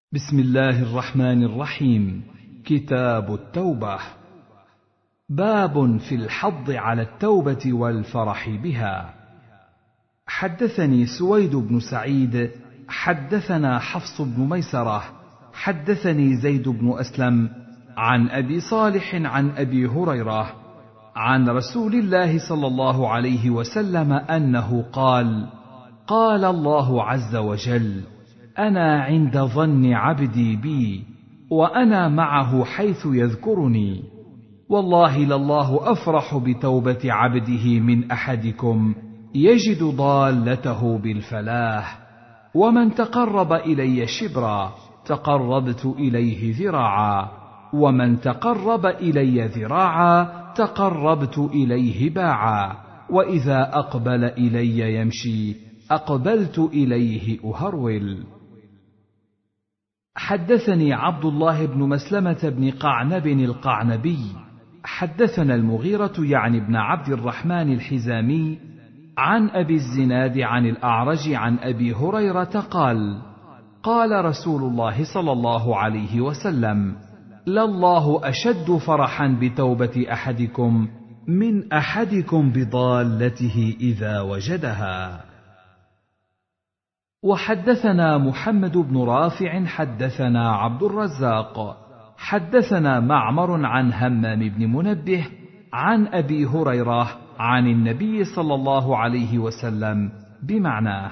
بسم الله الرحمن الرحيم. كتاب التوبة. باب في الحض على التوبة والفرح بها. حدثني سويد بن سعيد حدثنا حفص بن ميسرة حدثني زيد بن أسلم عن أبي صالح عن أبي هريرة عن رسول الله صلى الله عليه وسلم أنه قال: قال الله عز وجل: أنا عند ظن عبدي بي وأنا معه حيث يذكرني. والله لله أفرح بتوبة عبده من أحدكم يجد ضالته بالفلاح. ومن تقرب إلي شبرا تقربت إليه ذراعا، ومن تقرب إلي ذراعا تقربت إليه باعا، وإذا أقبل إلي يمشي أقبلت إليه أهرول. حدثني عبد الله بن مسلمة بن قعنب القعنبي حدثنا المغيرة يعني بن عبد الرحمن الحزامي عن أبي الزناد عن الأعرج عن أبي هريرة قال: قال رسول الله صلى الله عليه وسلم: لله أشد فرحا بتوبة أحدكم من أحدكم بضالته إذا وجدها. وحدثنا محمد بن رافع حدثنا عبد الرزاق حدثنا معمر عن همام بن منبه عن أبي هريرة عن النبي صلى الله عليه وسلم بمعناه.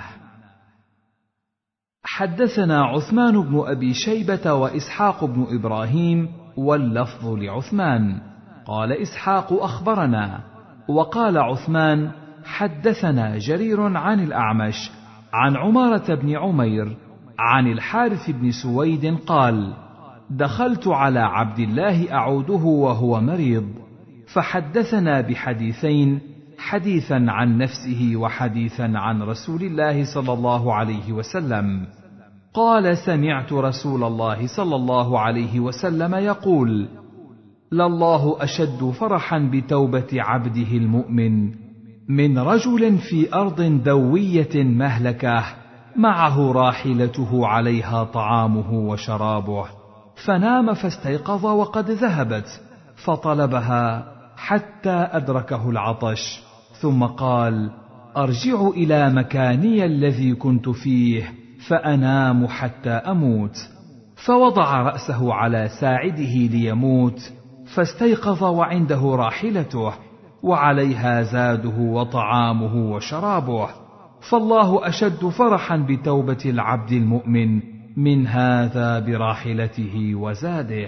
حدثنا عثمان بن أبي شيبة وإسحاق بن إبراهيم واللفظ لعثمان. قال إسحاق: أخبرنا. وقال عثمان: حدثنا جرير عن الأعمش عن عمارة بن عمير عن الحارث بن سويد قال: دخلت على عبد الله أعوده وهو مريض، فحدثنا بحديثين: حديثا عن نفسه وحديثا عن رسول الله صلى الله عليه وسلم. قال: سمعت رسول الله صلى الله عليه وسلم يقول: لله أشد فرحا بتوبة عبده المؤمن من رجل في أرض دوية مهلكة معه راحلته عليها طعامه وشرابه، فنام فاستيقظ وقد ذهبت، فطلبها حتى أدركه العطش، ثم قال: أرجع إلى مكاني الذي كنت فيه فأنام حتى أموت. فوضع رأسه على ساعده ليموت، فاستيقظ وعنده راحلته وعليها زاده وطعامه وشرابه، فالله أشد فرحا بتوبة العبد المؤمن من هذا براحلته وزاده.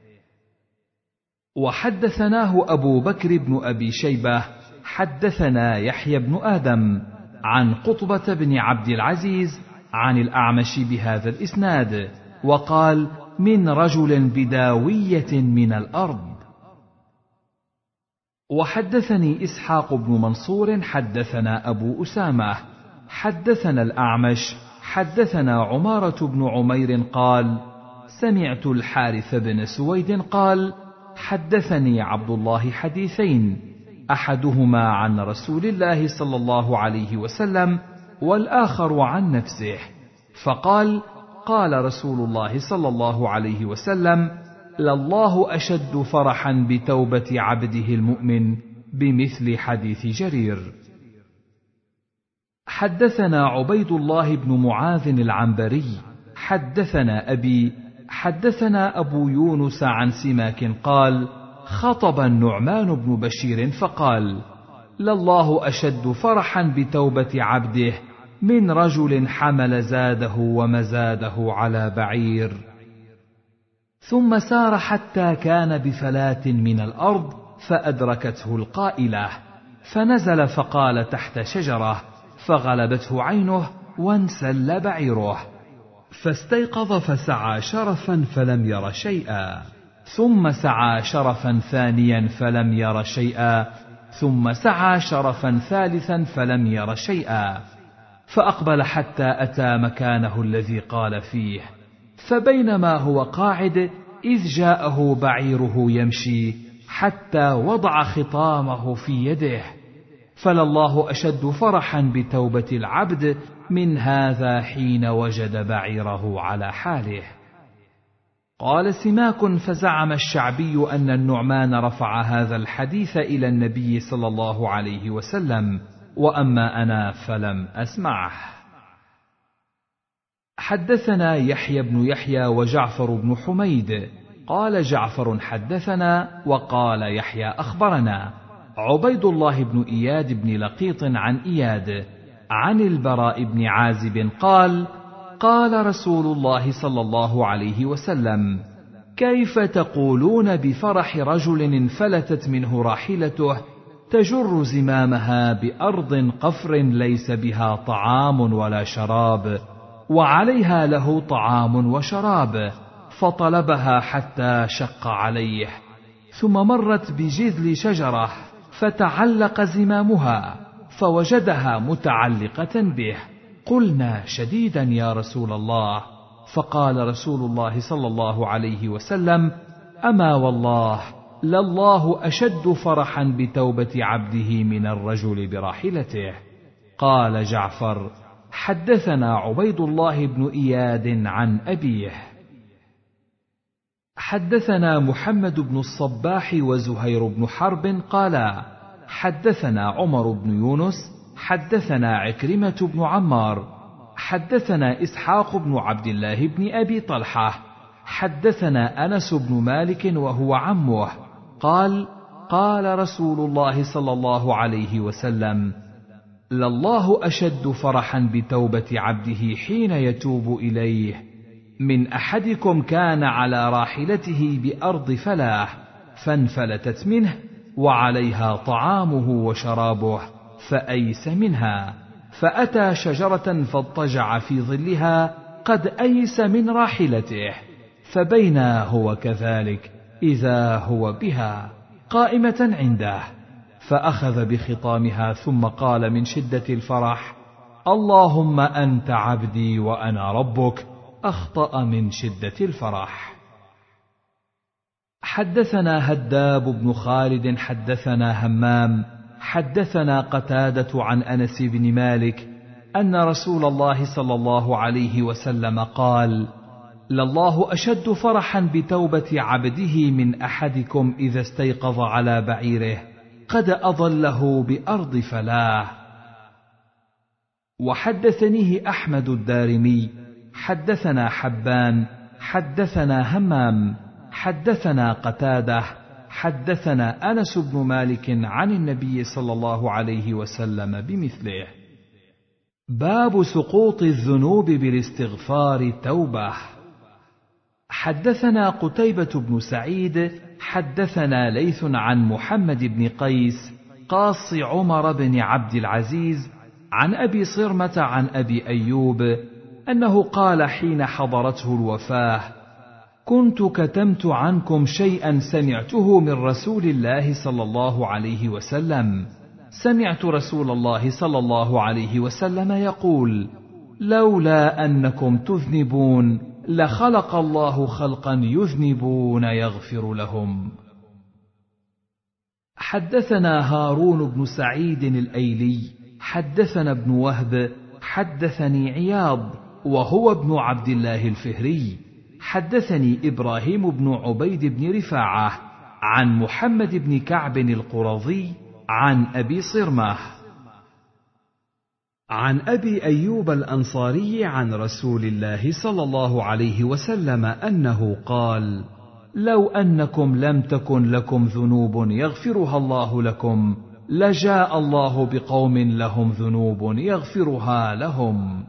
وحدثناه أبو بكر بن أبي شيبة حدثنا يحيى بن آدم عن قطبة بن عبد العزيز عن الأعمش بهذا الإسناد، وقال: من رجل بداوية من الأرض. وحدثني إسحاق بن منصور حدثنا أبو أسامة حدثنا الأعمش حدثنا عمارة بن عمير قال: سمعت الحارث بن سويد قال: حدثني عبد الله حديثين، أحدهما عن رسول الله صلى الله عليه وسلم والآخر عن نفسه، فقال: قال رسول الله صلى الله عليه وسلم: لله أشد فرحا بتوبة عبده المؤمن بمثل حديث جرير. حدثنا عبيد الله بن معاذ العنبري حدثنا أبي حدثنا أبو يونس عن سماك قال: خطب النعمان بن بشير فقال: لله أشد فرحا بتوبة عبده من رجل حمل زاده ومزاده على بعير، ثم سار حتى كان بفلاة من الأرض فأدركته القائلة، فنزل فقال تحت شجرة، فغلبته عينه وانسل بعيره، فاستيقظ فسعى شرفا فلم ير شيئا، ثم سعى شرفا ثانيا فلم ير شيئا، ثم سعى شرفا ثالثا فلم ير شيئا، فأقبل حتى أتى مكانه الذي قال فيه، فبينما هو قاعد إذ جاءه بعيره يمشي حتى وضع خطامه في يده، فلله أشد فرحا بتوبة العبد من هذا حين وجد بعيره على حاله. قال سماك: فزعم الشعبي أن النعمان رفع هذا الحديث إلى النبي صلى الله عليه وسلم، وأما أنا فلم أسمعه. حدثنا يحيى بن يحيى وجعفر بن حميد قال جعفر حدثنا وقال يحيى أخبرنا عبيد الله بن إياد بن لقيط عن إياد عن البراء بن عازب قال: قال رسول الله صلى الله عليه وسلم: كيف تقولون بفرح رجل انفلتت منه راحلته تجر زمامها بأرض قفر ليس بها طعام ولا شراب، وعليها له طعام وشراب، فطلبها حتى شق عليه، ثم مرت بجذل شجرة فتعلق زمامها فوجدها متعلقة به. قلنا: شديدا يا رسول الله. فقال رسول الله صلى الله عليه وسلم: أما والله لله أشد فرحا بتوبة عبده من الرجل براحلته. قال جعفر: حدثنا عبيد الله بن إياد عن أبيه. حدثنا محمد بن الصباح وزهير بن حرب قالا: حدثنا عمر بن يونس حدثنا عكرمة بن عمار حدثنا إسحاق بن عبد الله بن أبي طلحة حدثنا أنس بن مالك وهو عمه قال: قال رسول الله صلى الله عليه وسلم: لله أشد فرحا بتوبة عبده حين يتوب إليه من أحدكم كان على راحلته بأرض فلاة فانفلتت منه وعليها طعامه وشرابه فأيس منها، فأتى شجرة فاضطجع في ظلها قد أيس من راحلته، فبينا هو كذلك إذا هو بها قائمة عنده، فأخذ بخطامها ثم قال من شدة الفرح: اللهم أنت عبدي وأنا ربك. أخطأ من شدة الفرح. حدثنا هداب بن خالد حدثنا همام حدثنا قتادة عن أنس بن مالك أن رسول الله صلى الله عليه وسلم قال: لله أشد فرحا بتوبة عبده من أحدكم إذا استيقظ على بعيره قد أضله بأرض فلاه. وحدثنيه أحمد الدارمي حدثنا حبان حدثنا همام حدثنا قتادة حدثنا أنس بن مالك عن النبي صلى الله عليه وسلم بمثله. باب سقوط الذنوب بالاستغفار توبة. حدثنا قتيبة بن سعيد حدثنا ليث عن محمد بن قيس قاص عمر بن عبد العزيز عن أبي صرمة عن أبي أيوب أنه قال حين حضرته الوفاة: كنت كتمت عنكم شيئا سمعته من رسول الله صلى الله عليه وسلم. سمعت رسول الله صلى الله عليه وسلم يقول: لولا أنكم تذنبون لخلق الله خلقا يذنبون يغفر لهم. حدثنا هارون بن سعيد الأيلي حدثنا ابن وهب حدثني عياض وهو ابن عبد الله الفهري حدثني إبراهيم بن عبيد بن رفاعة عن محمد بن كعب القرظي عن أبي صرمة عن أبي أيوب الأنصاري عن رسول الله صلى الله عليه وسلم أنه قال: لو أنكم لم تكن لكم ذنوب يغفرها الله لكم لجاء الله بقوم لهم ذنوب يغفرها لهم.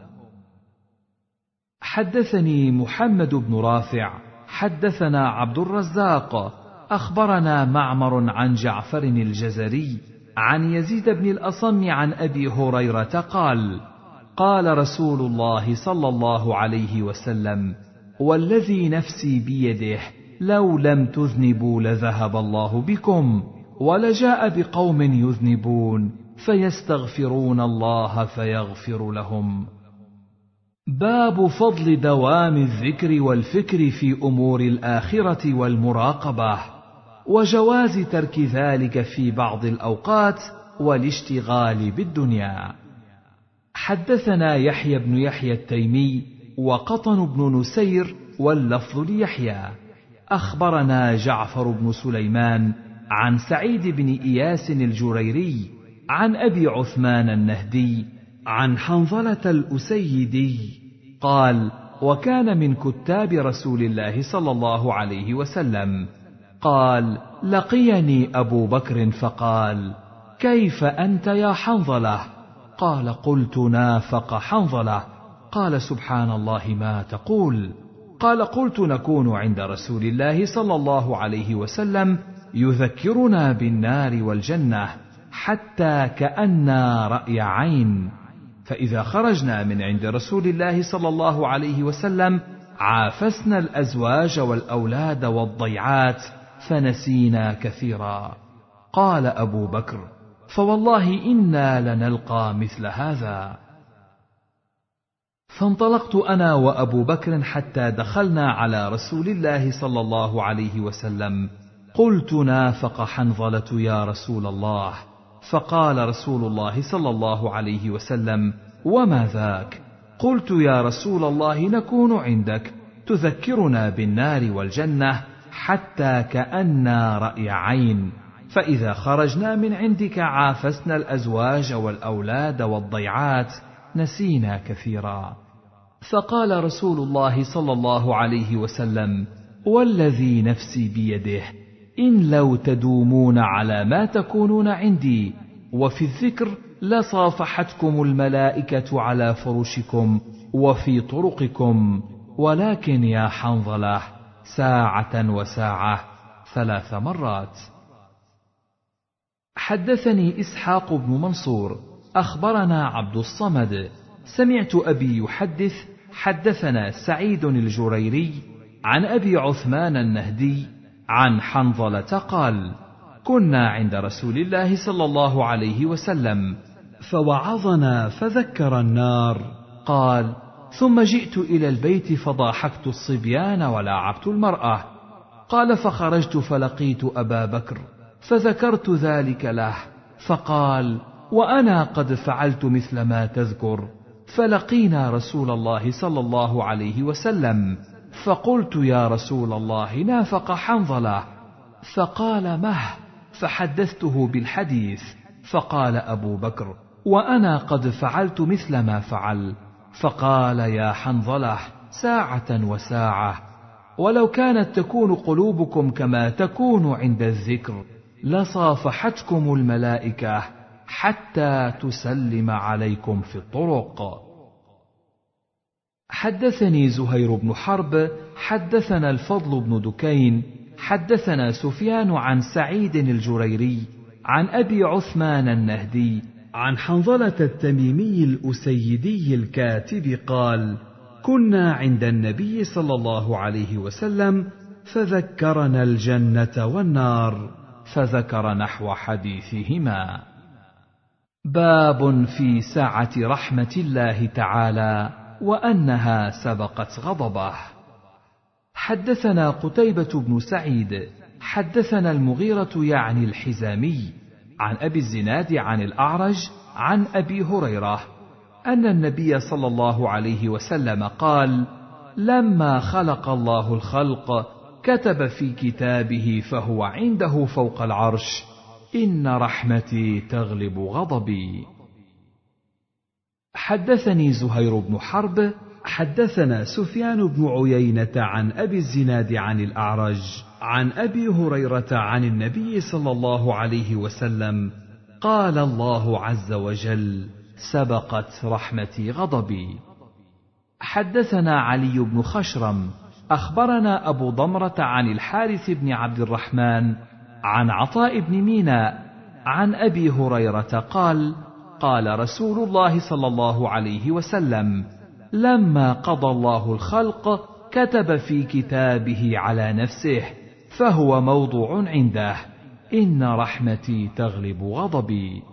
حدثني محمد بن رافع حدثنا عبد الرزاق أخبرنا معمر عن جعفر الجزري عن يزيد بن الأصم عن أبي هريرة قال: قال رسول الله صلى الله عليه وسلم: والذي نفسي بيده لو لم تذنبوا لذهب الله بكم ولجاء بقوم يذنبون فيستغفرون الله فيغفر لهم. باب فضل دوام الذكر والفكر في أمور الآخرة والمراقبة، وجواز ترك ذلك في بعض الأوقات والاشتغال بالدنيا. حدثنا يحيى بن يحيى التيمي وقطن بن نسير واللفظ ليحيى. أخبرنا جعفر بن سليمان عن سعيد بن إياس الجريري عن أبي عثمان النهدي عن حنظلة الأسيدي قال: وكان من كتاب رسول الله صلى الله عليه وسلم. قال: لقيني أبو بكر فقال: كيف أنت يا حنظلة؟ قال: قلت: نافق حنظلة. قال: سبحان الله ما تقول؟ قال: قلت: نكون عند رسول الله صلى الله عليه وسلم يذكرنا بالنار والجنة حتى كأننا رأي عين، فإذا خرجنا من عند رسول الله صلى الله عليه وسلم عافسنا الأزواج والأولاد والضيعات فنسينا كثيرا. قال أبو بكر: فوالله إنا لنلقى مثل هذا. فانطلقت أنا وأبو بكر حتى دخلنا على رسول الله صلى الله عليه وسلم. قلت: نافق حنظلة يا رسول الله. فقال رسول الله صلى الله عليه وسلم: وما ذاك؟ قلت: يا رسول الله، نكون عندك تذكرنا بالنار والجنة حتى كأننا رأي عين، فإذا خرجنا من عندك عافسنا الأزواج والأولاد والضيعات نسينا كثيرا. فقال رسول الله صلى الله عليه وسلم: والذي نفسي بيده، إن لو تدومون على ما تكونون عندي وفي الذكر لصافحتكم الملائكة على فرشكم وفي طرقكم، ولكن يا حنظلة ساعة وساعة 3 مرات. حدثني إسحاق بن منصور أخبرنا عبد الصمد سمعت أبي يحدث حدثنا سعيد الجريري عن أبي عثمان النهدي عن حنظلة قال: كنا عند رسول الله صلى الله عليه وسلم فوعظنا فذكر النار. قال: ثم جئت إلى البيت فضاحكت الصبيان ولاعبت المرأة. قال: فخرجت فلقيت أبا بكر فذكرت ذلك له، فقال: وأنا قد فعلت مثل ما تذكر. فلقينا رسول الله صلى الله عليه وسلم، فقلت: يا رسول الله، نافق حنظلة. فقال: مه. فحدثته بالحديث، فقال أبو بكر: وأنا قد فعلت مثل ما فعل. فقال: يا حنظلة ساعة وساعة، ولو كانت تكون قلوبكم كما تكون عند الذكر لصافحتكم الملائكة حتى تسلم عليكم في الطرق. حدثني زهير بن حرب حدثنا الفضل بن دكين حدثنا سفيان عن سعيد الجريري عن أبي عثمان النهدي عن حنظلة التميمي الأسيدي الكاتب قال: كنا عند النبي صلى الله عليه وسلم فذكرنا الجنة والنار، فذكر نحو حديثهما. باب في سعة رحمة الله تعالى وأنها سبقت غضبه. حدثنا قتيبة بن سعيد حدثنا المغيرة يعني الحزامي عن أبي الزناد عن الأعرج عن أبي هريرة أن النبي صلى الله عليه وسلم قال: لما خلق الله الخلق كتب في كتابه فهو عنده فوق العرش: إن رحمتي تغلب غضبي. حدثني زهير بن حرب حدثنا سفيان بن عيينة عن أبي الزناد عن الأعرج عن أبي هريرة عن النبي صلى الله عليه وسلم قال: الله عز وجل: سبقت رحمتي غضبي. حدثنا علي بن خشرم أخبرنا أبو ضمرة عن الحارث بن عبد الرحمن عن عطاء بن ميناء عن أبي هريرة قال: قال رسول الله صلى الله عليه وسلم: لما قضى الله الخلق كتب في كتابه على نفسه فهو موضوع عنده: إن رحمتي تغلب غضبي.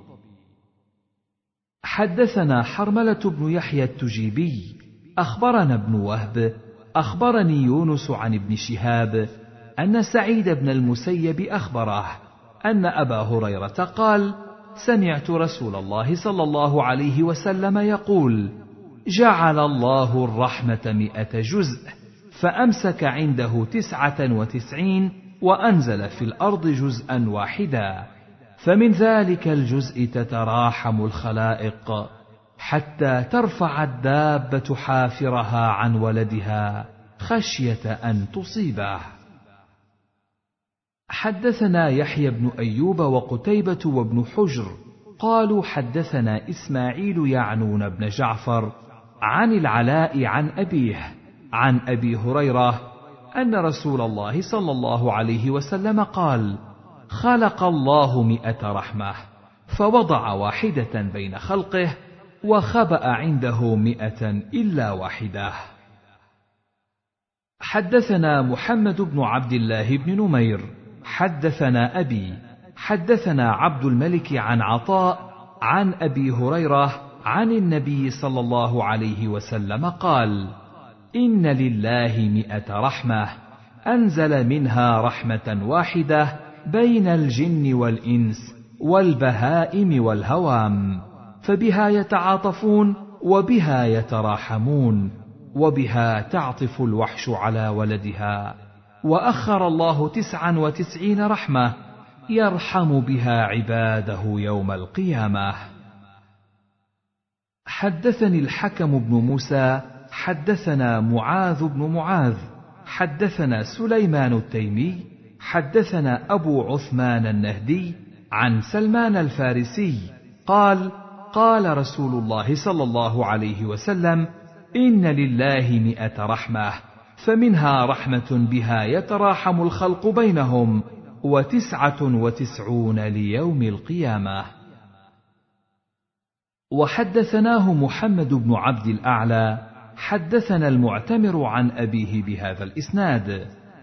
حدثنا حرملة بن يحيى التجيبي أخبرنا ابن وهب أخبرني يونس عن ابن شهاب أن سعيد بن المسيب أخبره أن أبا هريرة قال: سمعت رسول الله صلى الله عليه وسلم يقول: جعل الله الرحمة 100 جزء، فأمسك عنده 99 وأنزل في الأرض جزءا واحدا، فمن ذلك الجزء تتراحم الخلائق حتى ترفع الدابة حافرها عن ولدها خشية أن تصيبه. حدثنا يحيى بن أيوب وقتيبة وابن حجر قالوا حدثنا إسماعيل يعنون بن جعفر عن العلاء عن أبيه عن أبي هريرة أن رسول الله صلى الله عليه وسلم قال: خلق الله 100 رحمة، فوضع واحدة بين خلقه، وخبأ عنده 100 إلا واحدة. حدثنا محمد بن عبد الله بن نمير حدثنا أبي حدثنا عبد الملك عن عطاء عن أبي هريرة عن النبي صلى الله عليه وسلم قال: إن لله 100 رحمة، أنزل منها رحمة واحدة بين الجن والإنس والبهائم والهوام، فبها يتعاطفون وبها يتراحمون وبها تعطف الوحش على ولدها، وأخر الله 99 رحمة يرحم بها عباده يوم القيامة. حدثني الحكم بن موسى حدثنا معاذ بن معاذ حدثنا سليمان التيمي حدثنا أبو عثمان النهدي عن سلمان الفارسي قال: قال رسول الله صلى الله عليه وسلم: إن لله 100 رحمة، فمنها رحمة بها يتراحم الخلق بينهم، 99 ليوم القيامة. وحدثناه محمد بن عبد الأعلى حدثنا المعتمر عن أبيه بهذا الإسناد.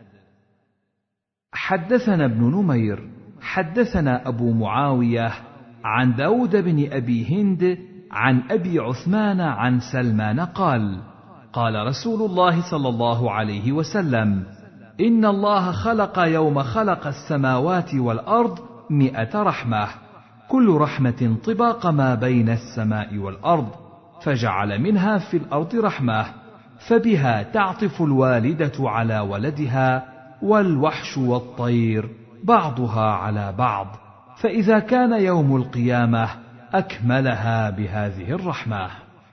حدثنا ابن نمير حدثنا أبو معاوية عن داود بن أبي هند عن أبي عثمان عن سلمان قال: قال رسول الله صلى الله عليه وسلم: إن الله خلق يوم خلق السماوات والأرض 100 رحمة، كل رحمة طباق ما بين السماء والأرض، فجعل منها في الأرض رحمة، فبها تعطف الوالدة على ولدها والوحش والطير بعضها على بعض، فإذا كان يوم القيامة أكملها بهذه الرحمة.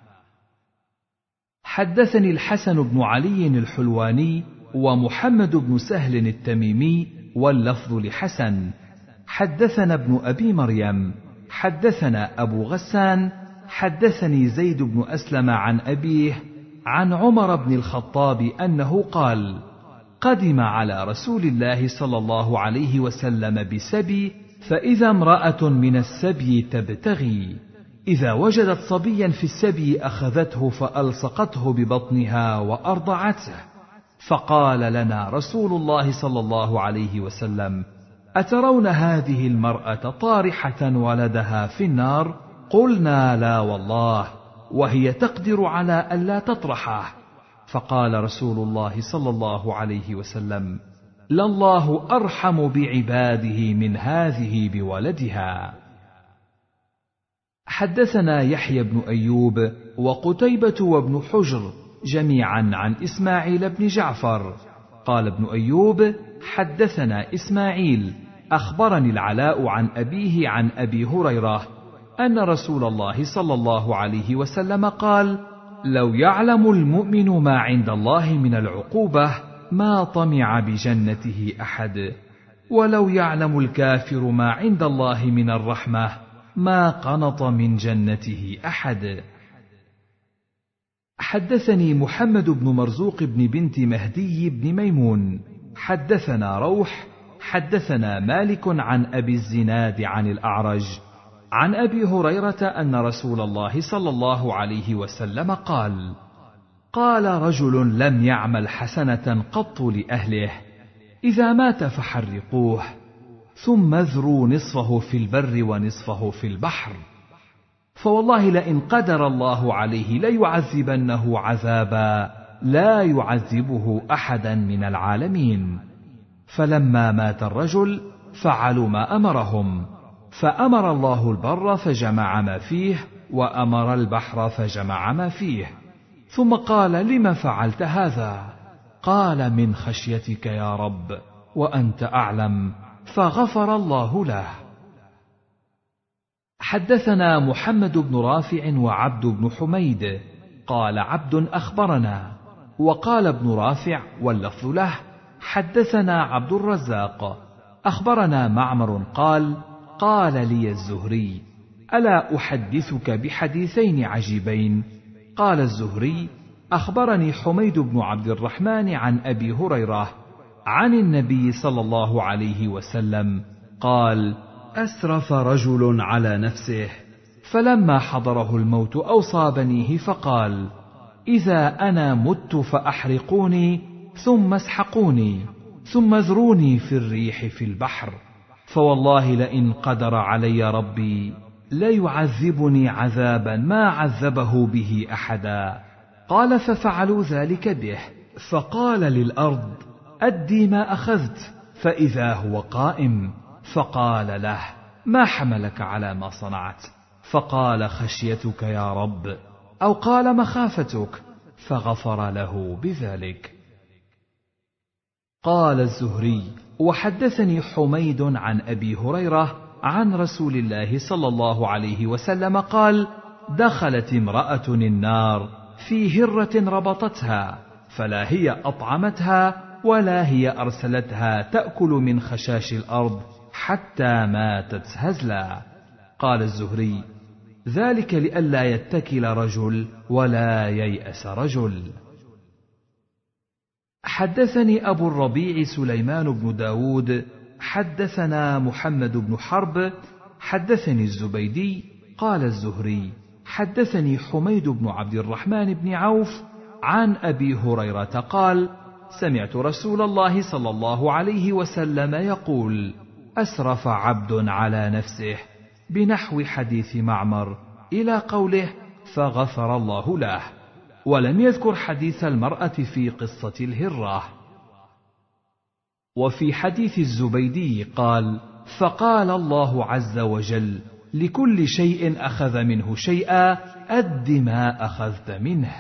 حدثني الحسن بن علي الحلواني ومحمد بن سهل التميمي واللفظ لحسن. حدثنا ابن أبي مريم حدثنا أبو غسان حدثني زيد بن أسلم عن أبيه عن عمر بن الخطاب أنه قال: قدم على رسول الله صلى الله عليه وسلم بسبي، فإذا امرأة من السبي تبتغي، إذا وجدت صبيا في السبي أخذته فألصقته ببطنها وأرضعته، فقال لنا رسول الله صلى الله عليه وسلم: أترون هذه المرأة طارحة ولدها في النار؟ قلنا: لا والله، وهي تقدر على ألا تطرحه. فقال رسول الله صلى الله عليه وسلم: لله أرحم بعباده من هذه بولدها. حدثنا يحيى بن أيوب وقتيبة وابن حجر جميعا عن إسماعيل بن جعفر قال ابن أيوب: حدثنا إسماعيل أخبرني العلاء عن أبيه عن أبي هريرة أن رسول الله صلى الله عليه وسلم قال: لو يعلم المؤمن ما عند الله من العقوبة ما طمع بجنته أحد، ولو يعلم الكافر ما عند الله من الرحمة ما قنط من جنته أحد. حدثني محمد بن مرزوق بن بنت مهدي بن ميمون حدثنا روح حدثنا مالك عن أبي الزناد عن الأعرج عن أبي هريرة أن رسول الله صلى الله عليه وسلم قال: قال رجل لم يعمل حسنة قط لأهله: إذا مات فحرقوه، ثم اذروا نصفه في البر ونصفه في البحر، فوالله لئن قدر الله عليه ليعذبنه عذابا لا يعذبه أحدا من العالمين. فلما مات الرجل فعلوا ما أمرهم، فأمر الله البر فجمع ما فيه، وأمر البحر فجمع ما فيه، ثم قال: لم فعلت هذا؟ قال: من خشيتك يا رب، وأنت أعلم، فغفر الله له. حدثنا محمد بن رافع وعبد بن حميد قال عبد أخبرنا، وقال ابن رافع واللفظ له: حدثنا عبد الرزاق أخبرنا معمر قال: قال لي الزهري: ألا أحدثك بحديثين عجيبين؟ قال الزهري: أخبرني حميد بن عبد الرحمن عن أبي هريرة عن النبي صلى الله عليه وسلم قال: أسرف رجل على نفسه، فلما حضره الموت أوصى بنيه فقال: إذا أنا مت فأحرقوني ثم اسحقوني ثم اذروني في الريح في البحر، فوالله لئن قدر علي ربي ليعذبني عذابا ما عذبه به أحدا. قال: ففعلوا ذلك به، فقال للأرض: أدي ما أخذت، فإذا هو قائم، فقال له: ما حملك على ما صنعت؟ فقال: خشيتك يا رب، أو قال: مخافتك، فغفر له بذلك. قال الزهري: وحدثني حميد عن أبي هريرة عن رسول الله صلى الله عليه وسلم قال: دخلت امرأة النار في هرة ربطتها، فلا هي أطعمتها ولا هي أرسلتها تأكل من خشاش الأرض حتى ماتت هزلا. قال الزهري: ذلك لئلا يتكل رجل ولا ييأس رجل. حدثني أبو الربيع سليمان بن داود حدثنا محمد بن حرب حدثني الزبيدي قال الزهري: حدثني حميد بن عبد الرحمن بن عوف عن أبي هريرة قال: سمعت رسول الله صلى الله عليه وسلم يقول: أسرف عبد على نفسه، بنحو حديث معمر إلى قوله: فغفر الله له، ولم يذكر حديث المرأة في قصة الهرة. وفي حديث الزبيدي قال: فقال الله عز وجل: لكل شيء أخذ منه شيئا أد ما أخذت منه.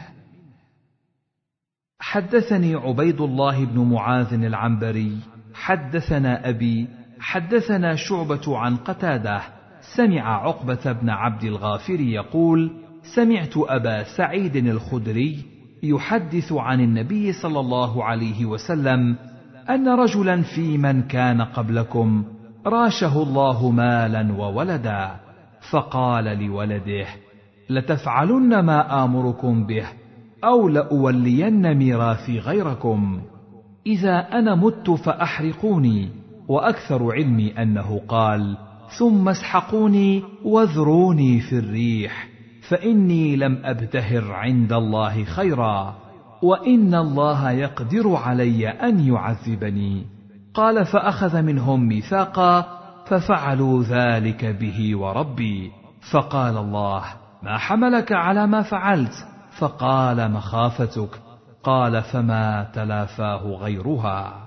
حدثني عبيد الله بن معاذ العنبري حدثنا أبي حدثنا شعبة عن قتادة سمع عقبة بن عبد الغافر يقول: سمعت أبا سعيد الخدري يحدث عن النبي صلى الله عليه وسلم أن رجلا في من كان قبلكم راشه الله مالا وولدا، فقال لولده: لتفعلن ما آمركم به أو لأولين ميراثي غيركم، إذا أنا مت فأحرقوني. وأكثر علمي أنه قال: ثم اسحقوني واذروني في الريح، فإني لم أبتهر عند الله خيرا، وإن الله يقدر علي أن يعذبني. قال: فأخذ منهم ميثاقا ففعلوا ذلك به وربي، فقال الله: ما حملك على ما فعلت؟ فقال: مخافتك. قال: فما تلافاه غيرها.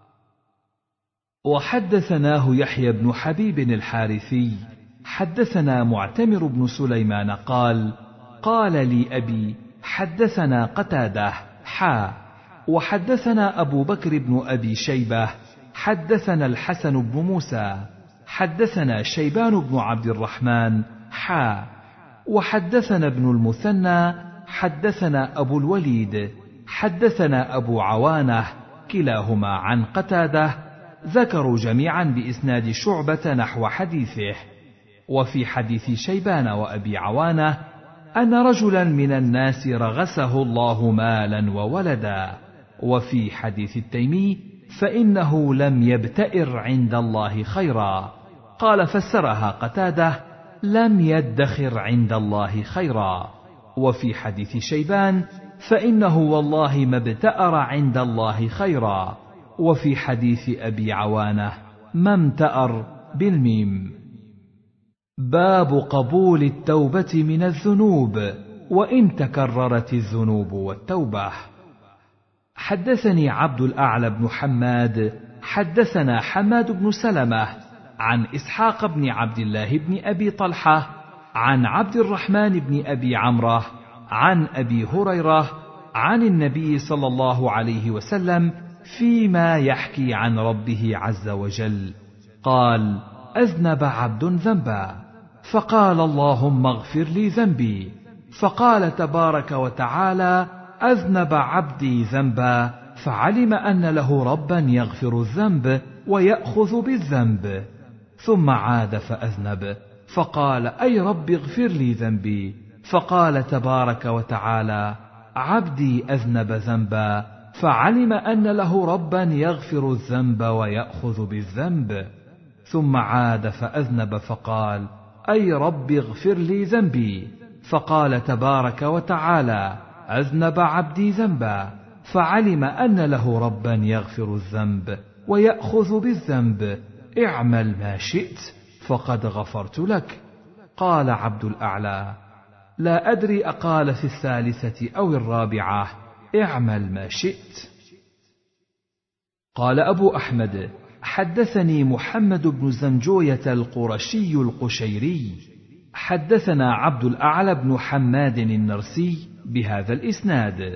وحدثناه يحيى بن حبيب الحارثي حدثنا معتمر بن سليمان قال: قال لي أبي: حدثنا قتادة وحدثنا أبو بكر بن أبي شيبة حدثنا الحسن بن موسى حدثنا شيبان بن عبد الرحمن وحدثنا ابن المثنى حدثنا أبو الوليد حدثنا أبو عوانة كلاهما عن قتادة، ذكروا جميعا بإسناد شعبة نحو حديثه. وفي حديث شيبان وأبي عوانة أن رجلا من الناس رغسه الله مالا وولدا. وفي حديث التيمي: فإنه لم يبتئر عند الله خيرا. قال: فسرها قتادة: لم يدخر عند الله خيرا. وفي حديث شيبان: فإنه والله ما ابتأر عند الله خيرا. وفي حديث أبي عوانة: ما امتأر بالميم. باب قبول التوبة من الذنوب وإن تكررت الذنوب والتوبة. حدثني عبد الأعلى بن حماد حدثنا حماد بن سلمة عن إسحاق بن عبد الله بن أبي طلحة عن عبد الرحمن بن أبي عمرة عن أبي هريرة عن النبي صلى الله عليه وسلم فيما يحكي عن ربه عز وجل. قال: أذنب عبد ذنبا، فقال: اللهم اغفر لي ذنبي. فقال تبارك وتعالى: أذنب عبدي ذنبا، فعلم أن له ربا يغفر الذنب ويأخذ بالذنب. ثم عاد فأذنب، فقال: أي رب اغفر لي ذنبي. فقال تبارك وتعالى: عبدي أذنب ذنبا، فعلم أن له ربا يغفر الذنب ويأخذ بالذنب. ثم عاد فأذنب، فقال: أي رب اغفر لي ذنبي. فقال تبارك وتعالى: أذنب عبدي ذنبا، فعلم أن له ربا يغفر الذنب ويأخذ بالذنب، اعمل ما شئت فقد غفرت لك. قال عبد الأعلى: لا أدري أقال في الثالثة أو الرابعة: اعمل ما شئت. قال أبو أحمد: حدثني محمد بن زنجوية القرشي القشيري حدثنا عبد الأعلى بن حماد النرسي بهذا الإسناد.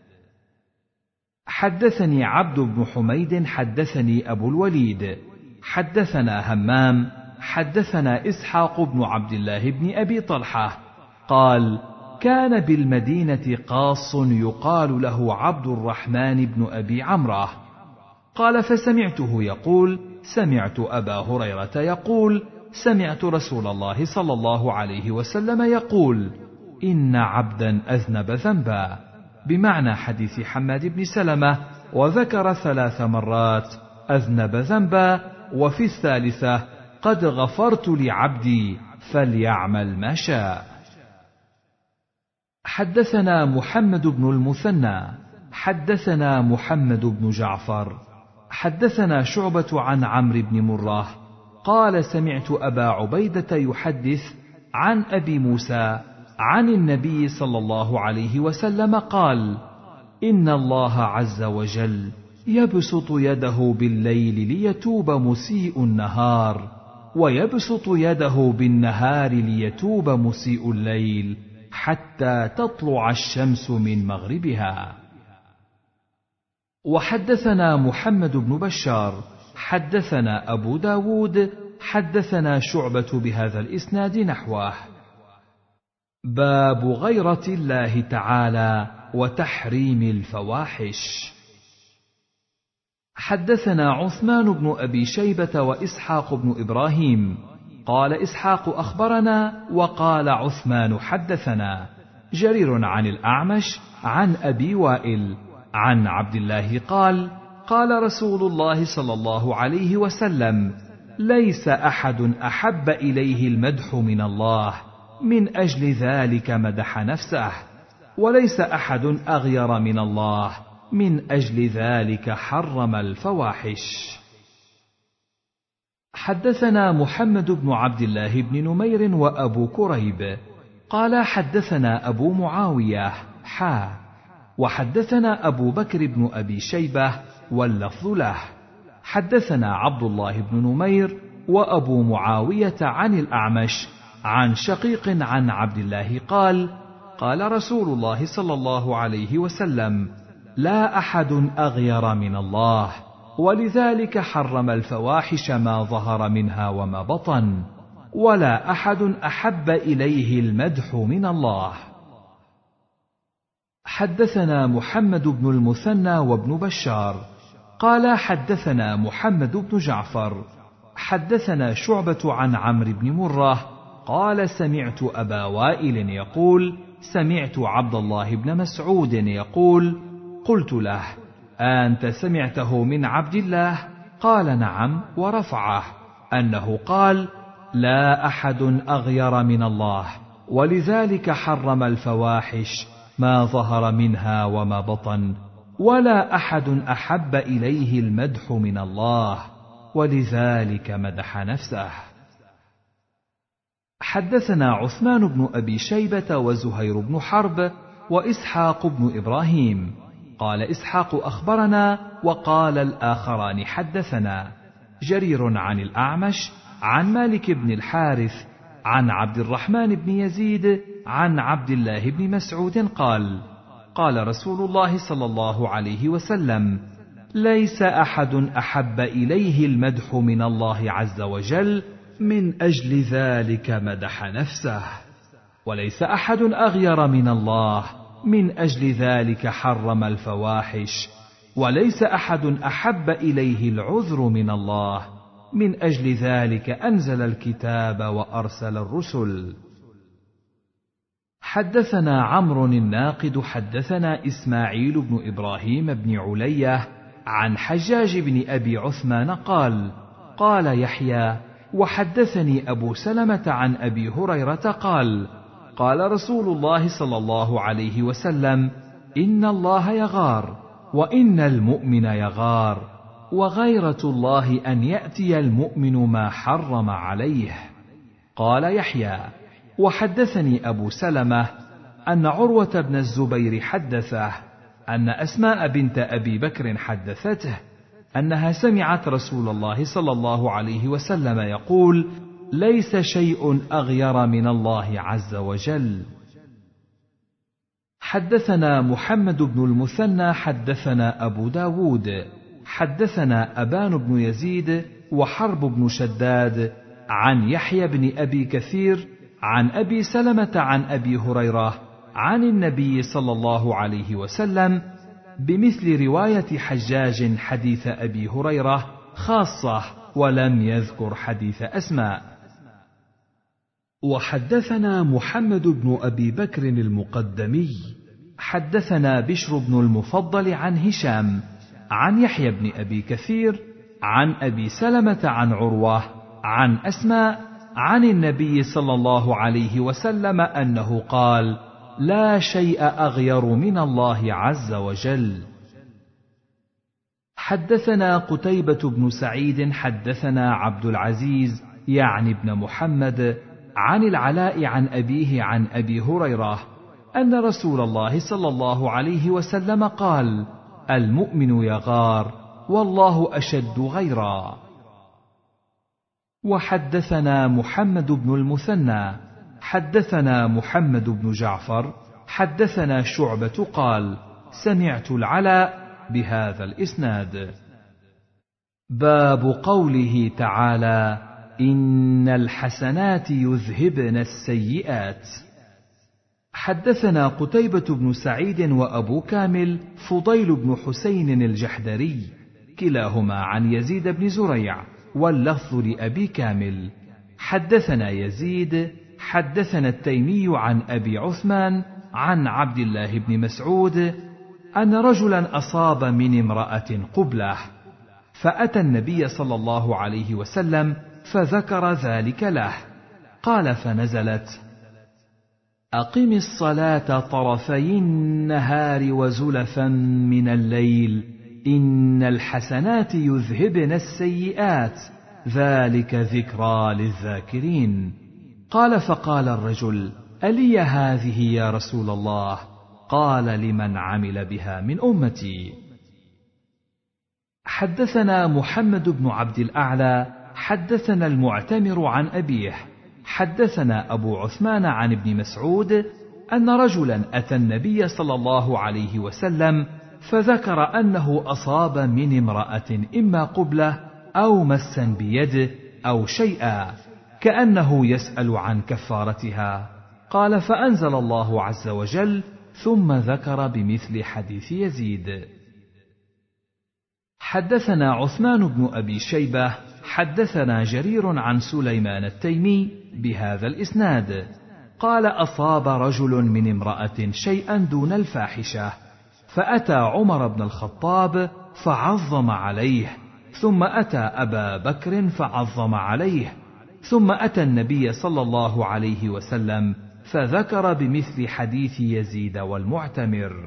حدثني عبد بن حميد حدثني أبو الوليد حدثنا همام حدثنا إسحاق بن عبد الله بن أبي طلحة قال: كان بالمدينة قاص يقال له عبد الرحمن بن أبي عمرة. قال: فسمعته يقول: سمعت أبا هريرة يقول: سمعت رسول الله صلى الله عليه وسلم يقول: إن عبدا أذنب ذنبا، بمعنى حديث حماد بن سلمة، وذكر 3 مرات أذنب ذنبا، وفي الثالثة: قد غفرت لعبدي فليعمل ما شاء. حدثنا محمد بن المثنى حدثنا محمد بن جعفر حدثنا شعبة عن عمرو بن مرة قال: سمعت أبا عبيدة يحدث عن أبي موسى عن النبي صلى الله عليه وسلم قال: إن الله عز وجل يبسط يده بالليل ليتوب مسيء النهار، ويبسط يده بالنهار ليتوب مسيء الليل، حتى تطلع الشمس من مغربها. وحدثنا محمد بن بشار حدثنا أبو داود حدثنا شعبة بهذا الإسناد نحوه. باب غيرة الله تعالى وتحريم الفواحش. حدثنا عثمان بن أبي شيبة وإسحاق بن إبراهيم قال إسحاق أخبرنا وقال عثمان حدثنا جرير عن الأعمش عن أبي وائل عن عبد الله قال: قال رسول الله صلى الله عليه وسلم: ليس أحد أحب إليه المدح من الله، من أجل ذلك مدح نفسه، وليس أحد أغير من الله، من أجل ذلك حرم الفواحش. حدثنا محمد بن عبد الله بن نمير وأبو كريب قال: حدثنا أبو معاوية وحدثنا أبو بكر بن أبي شيبة واللفظ له. حدثنا عبد الله بن نمير وأبو معاوية عن الأعمش عن شقيق عن عبد الله قال: قال رسول الله صلى الله عليه وسلم: لا أحد أغير من الله، ولذلك حرم الفواحش ما ظهر منها وما بطن، ولا أحد أحب إليه المدح من الله. حدثنا محمد بن المثنى وابن بشار قال: حدثنا محمد بن جعفر حدثنا شعبة عن عمرو بن مرة قال: سمعت أبا وائل يقول: سمعت عبد الله بن مسعود يقول: قلت له: أنت سمعته من عبد الله؟ قال: نعم، ورفعه أنه قال: لا أحد أغير من الله، ولذلك حرم الفواحش ما ظهر منها وما بطن، ولا أحد أحب إليه المدح من الله، ولذلك مدح نفسه. حدثنا عثمان بن أبي شيبة وزهير بن حرب وإسحاق بن إبراهيم قال إسحاق أخبرنا وقال الآخران حدثنا جرير عن الأعمش عن مالك بن الحارث عن عبد الرحمن بن يزيد عن عبد الله بن مسعود قال: قال رسول الله صلى الله عليه وسلم: ليس أحد أحب إليه المدح من الله عز وجل من أجل ذلك مدح نفسه، وليس أحد أغير من الله من أجل ذلك حرم الفواحش، وليس أحد أحب إليه العذر من الله من أجل ذلك أنزل الكتاب وأرسل الرسل. حدثنا عمرو الناقد حدثنا إسماعيل بن إبراهيم بن علية عن حجاج بن أبي عثمان قال: قال يحيى: وحدثني أبو سلمة عن أبي هريرة قال: قال رسول الله صلى الله عليه وسلم: إن الله يغار، وإن المؤمن يغار، وغيرة الله أن يأتي المؤمن ما حرم عليه. قال يحيى: وحدثني أبو سلمة أن عروة بن الزبير حدثه أن أسماء بنت أبي بكر حدثته أنها سمعت رسول الله صلى الله عليه وسلم يقول: ليس شيء أغير من الله عز وجل. حدثنا محمد بن المثنى حدثنا أبو داود حدثنا أبان بن يزيد وحرب بن شداد عن يحيى بن أبي كثير عن أبي سلمة عن أبي هريرة عن النبي صلى الله عليه وسلم بمثل رواية حجاج حديث أبي هريرة خاصة، ولم يذكر حديث أسماء. وحدثنا محمد بن أبي بكر المقدمي حدثنا بشر بن المفضل عن هشام عن يحيى بن أبي كثير عن أبي سلمة عن عروة عن أسماء عن النبي صلى الله عليه وسلم أنه قال: لا شيء أغير من الله عز وجل. حدثنا قتيبة بن سعيد حدثنا عبد العزيز يعني بن محمد عن العلاء عن أبيه عن أبي هريرة أن رسول الله صلى الله عليه وسلم قال: المؤمن يغار، والله أشد غيرا. وحدثنا محمد بن المثنى حدثنا محمد بن جعفر حدثنا شعبة قال: سمعت العلاء بهذا الإسناد. باب قوله تعالى: إن الحسنات يذهبن السيئات. حدثنا قتيبة بن سعيد وأبو كامل فضيل بن حسين الجحدري كلاهما عن يزيد بن زريع، واللفظ لأبي كامل. حدثنا يزيد حدثنا التيمي عن أبي عثمان عن عبد الله بن مسعود أن رجلا أصاب من امرأة قبلة، فأتى النبي صلى الله عليه وسلم فذكر ذلك له، قال: فنزلت: أقم الصلاة طرفي النهار وزلفا من الليل، إن الحسنات يذهبن السيئات، ذلك ذكرى للذاكرين. قال: فقال الرجل: ألي هذه يا رسول الله؟ قال: لمن عمل بها من أمتي. حدثنا محمد بن عبد الأعلى حدثنا المعتمر عن أبيه حدثنا أبو عثمان عن ابن مسعود أن رجلا أتى النبي صلى الله عليه وسلم فذكر أنه أصاب من امرأة إما قبلة أو مسا بيده أو شيئا، كأنه يسأل عن كفارتها. قال: فأنزل الله عز وجل: ثم ذكر بمثل حديث يزيد. حدثنا عثمان بن أبي شيبة حدثنا جرير عن سليمان التيمي بهذا الإسناد قال: أصاب رجل من امرأة شيئا دون الفاحشة، فأتى عمر بن الخطاب فعظم عليه، ثم أتى أبا بكر فعظم عليه، ثم أتى النبي صلى الله عليه وسلم فذكر بمثل حديث يزيد والمعتمر.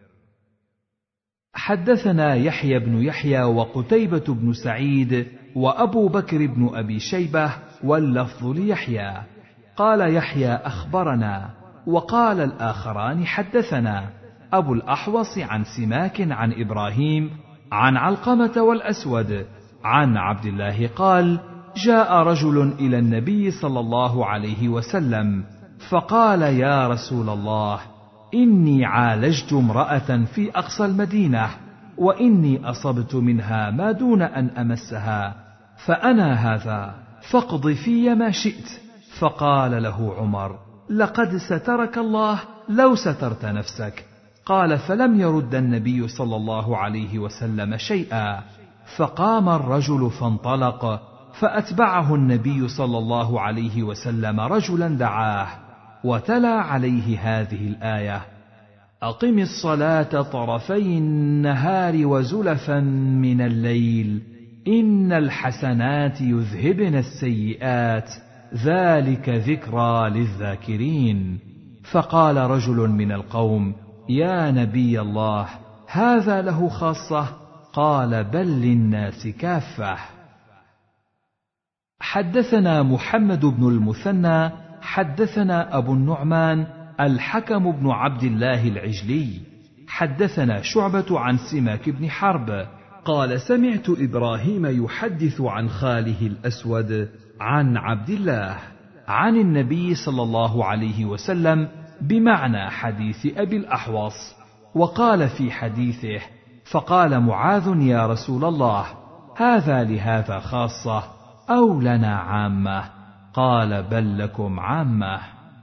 حدثنا يحيى بن يحيى وقتيبة بن سعيد وأبو بكر بن أبي شيبة، واللفظ ليحيى. قال يحيى: أخبرنا، وقال الآخران: حدثنا أبو الأحوص عن سماك عن إبراهيم عن علقمة والأسود عن عبد الله قال: جاء رجل إلى النبي صلى الله عليه وسلم فقال: يا رسول الله، إني عالجت امرأة في أقصى المدينة، وإني أصبت منها ما دون أن أمسها، فأنا هذا، فاقض في ما شئت. فقال له عمر: لقد سترك الله لو سترت نفسك. قال: فلم يرد النبي صلى الله عليه وسلم شيئا، فقام الرجل فانطلق، فأتبعه النبي صلى الله عليه وسلم رجلا دعاه، وتلا عليه هذه الآية: أقم الصلاة طرفي النهار وزلفا من الليل إن الحسنات يذهبن السيئات ذلك ذكرى للذاكرين. فقال رجل من القوم: يا نبي الله، هذا له خاصة؟ قال: بل للناس كافة. حدثنا محمد بن المثنى حدثنا أبو النعمان الحكم بن عبد الله العجلي حدثنا شعبة عن سماك بن حرب قال: سمعت إبراهيم يحدث عن خاله الأسود عن عبد الله عن النبي صلى الله عليه وسلم بمعنى حديث أبي الأحوص. وقال في حديثه: فقال معاذ: يا رسول الله، هذا لهذا خاصة أو لنا عامة؟ قال: بل لكم عامة.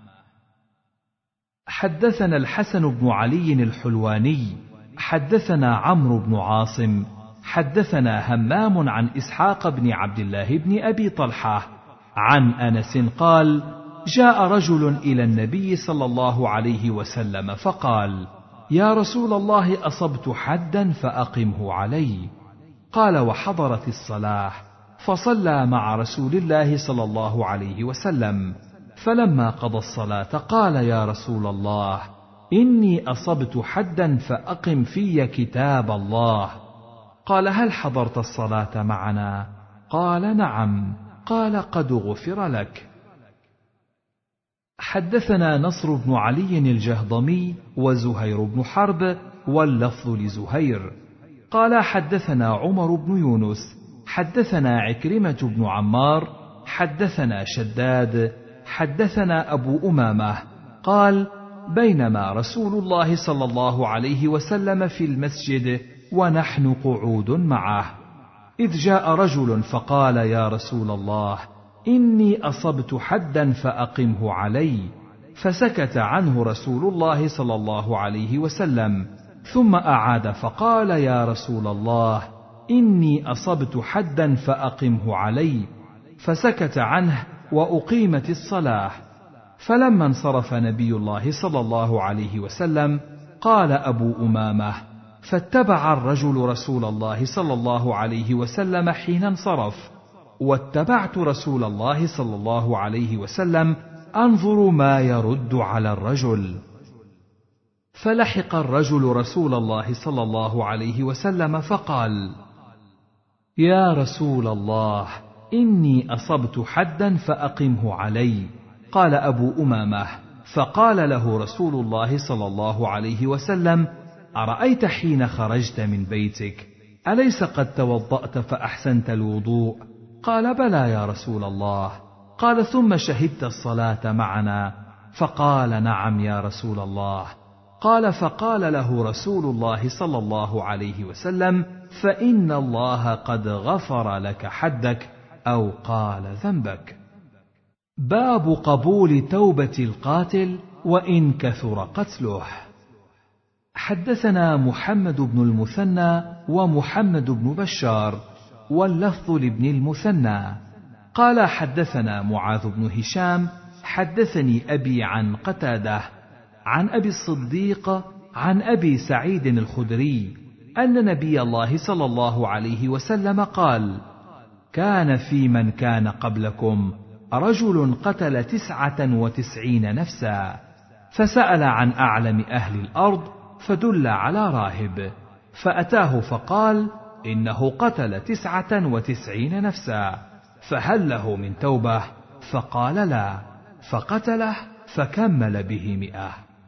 حدثنا الحسن بن علي الحلواني حدثنا عمرو بن عاصم حدثنا همام عن إسحاق بن عبد الله بن أبي طلحة عن أنس قال: جاء رجل إلى النبي صلى الله عليه وسلم فقال: يا رسول الله، أصبت حدا فأقمه علي. قال: وحضرت الصلاة، فصلى مع رسول الله صلى الله عليه وسلم، فلما قضى الصلاة قال: يا رسول الله، إني أصبت حدا فأقم في كتاب الله. قال: هل حضرت الصلاة معنا؟ قال: نعم. قال: قد غفر لك. حدثنا نصر بن علي الجهضمي وزهير بن حرب واللفظ لزهير قال: حدثنا عمر بن يونس حدثنا عكرمة بن عمار حدثنا شداد حدثنا أبو أمامة قال: بينما رسول الله صلى الله عليه وسلم في المسجد ونحن قعود معه، إذ جاء رجل فقال: يا رسول الله، إني أصبت حدا فأقمه علي. فسكت عنه رسول الله صلى الله عليه وسلم، ثم أعاد فقال: يا رسول الله، إني أصبت حدا فأقمه علي. فسكت عنه وأقيمت الصلاة. فلما انصرف نبي الله صلى الله عليه وسلم قال أبو أمامة: فاتبع الرجل رسول الله صلى الله عليه وسلم حين انصرف، واتبعت رسول الله صلى الله عليه وسلم أنظر ما يرد على الرجل. فلحق الرجل رسول الله صلى الله عليه وسلم فقال: يا رسول الله، إني أصبت حدا فأقمه علي. قال أبو أمامة: فقال له رسول الله صلى الله عليه وسلم: أرأيت حين خرجت من بيتك أليس قد توضأت فأحسنت الوضوء؟ قال: بلى يا رسول الله. قال: ثم شهدت الصلاة معنا؟ فقال: نعم يا رسول الله. قال: فقال له رسول الله صلى الله عليه وسلم: فإن الله قد غفر لك حدك، أو قال ذنبك. باب قبول توبة القاتل وإن كثر قتله. حدثنا محمد بن المثنى ومحمد بن بشار واللفظ لابن المثنى قال: حدثنا معاذ بن هشام حدثني أبي عن قتادة عن أبي الصديق عن أبي سعيد الخدري أن نبي الله صلى الله عليه وسلم قال: كان في من كان قبلكم رجل قتل 99 نفسا، فسأل عن أعلم أهل الأرض فدل على راهب، فأتاه فقال: إنه قتل 99 نفسا، فهل له من توبة؟ فقال: لا. فقتله فكمل به 100.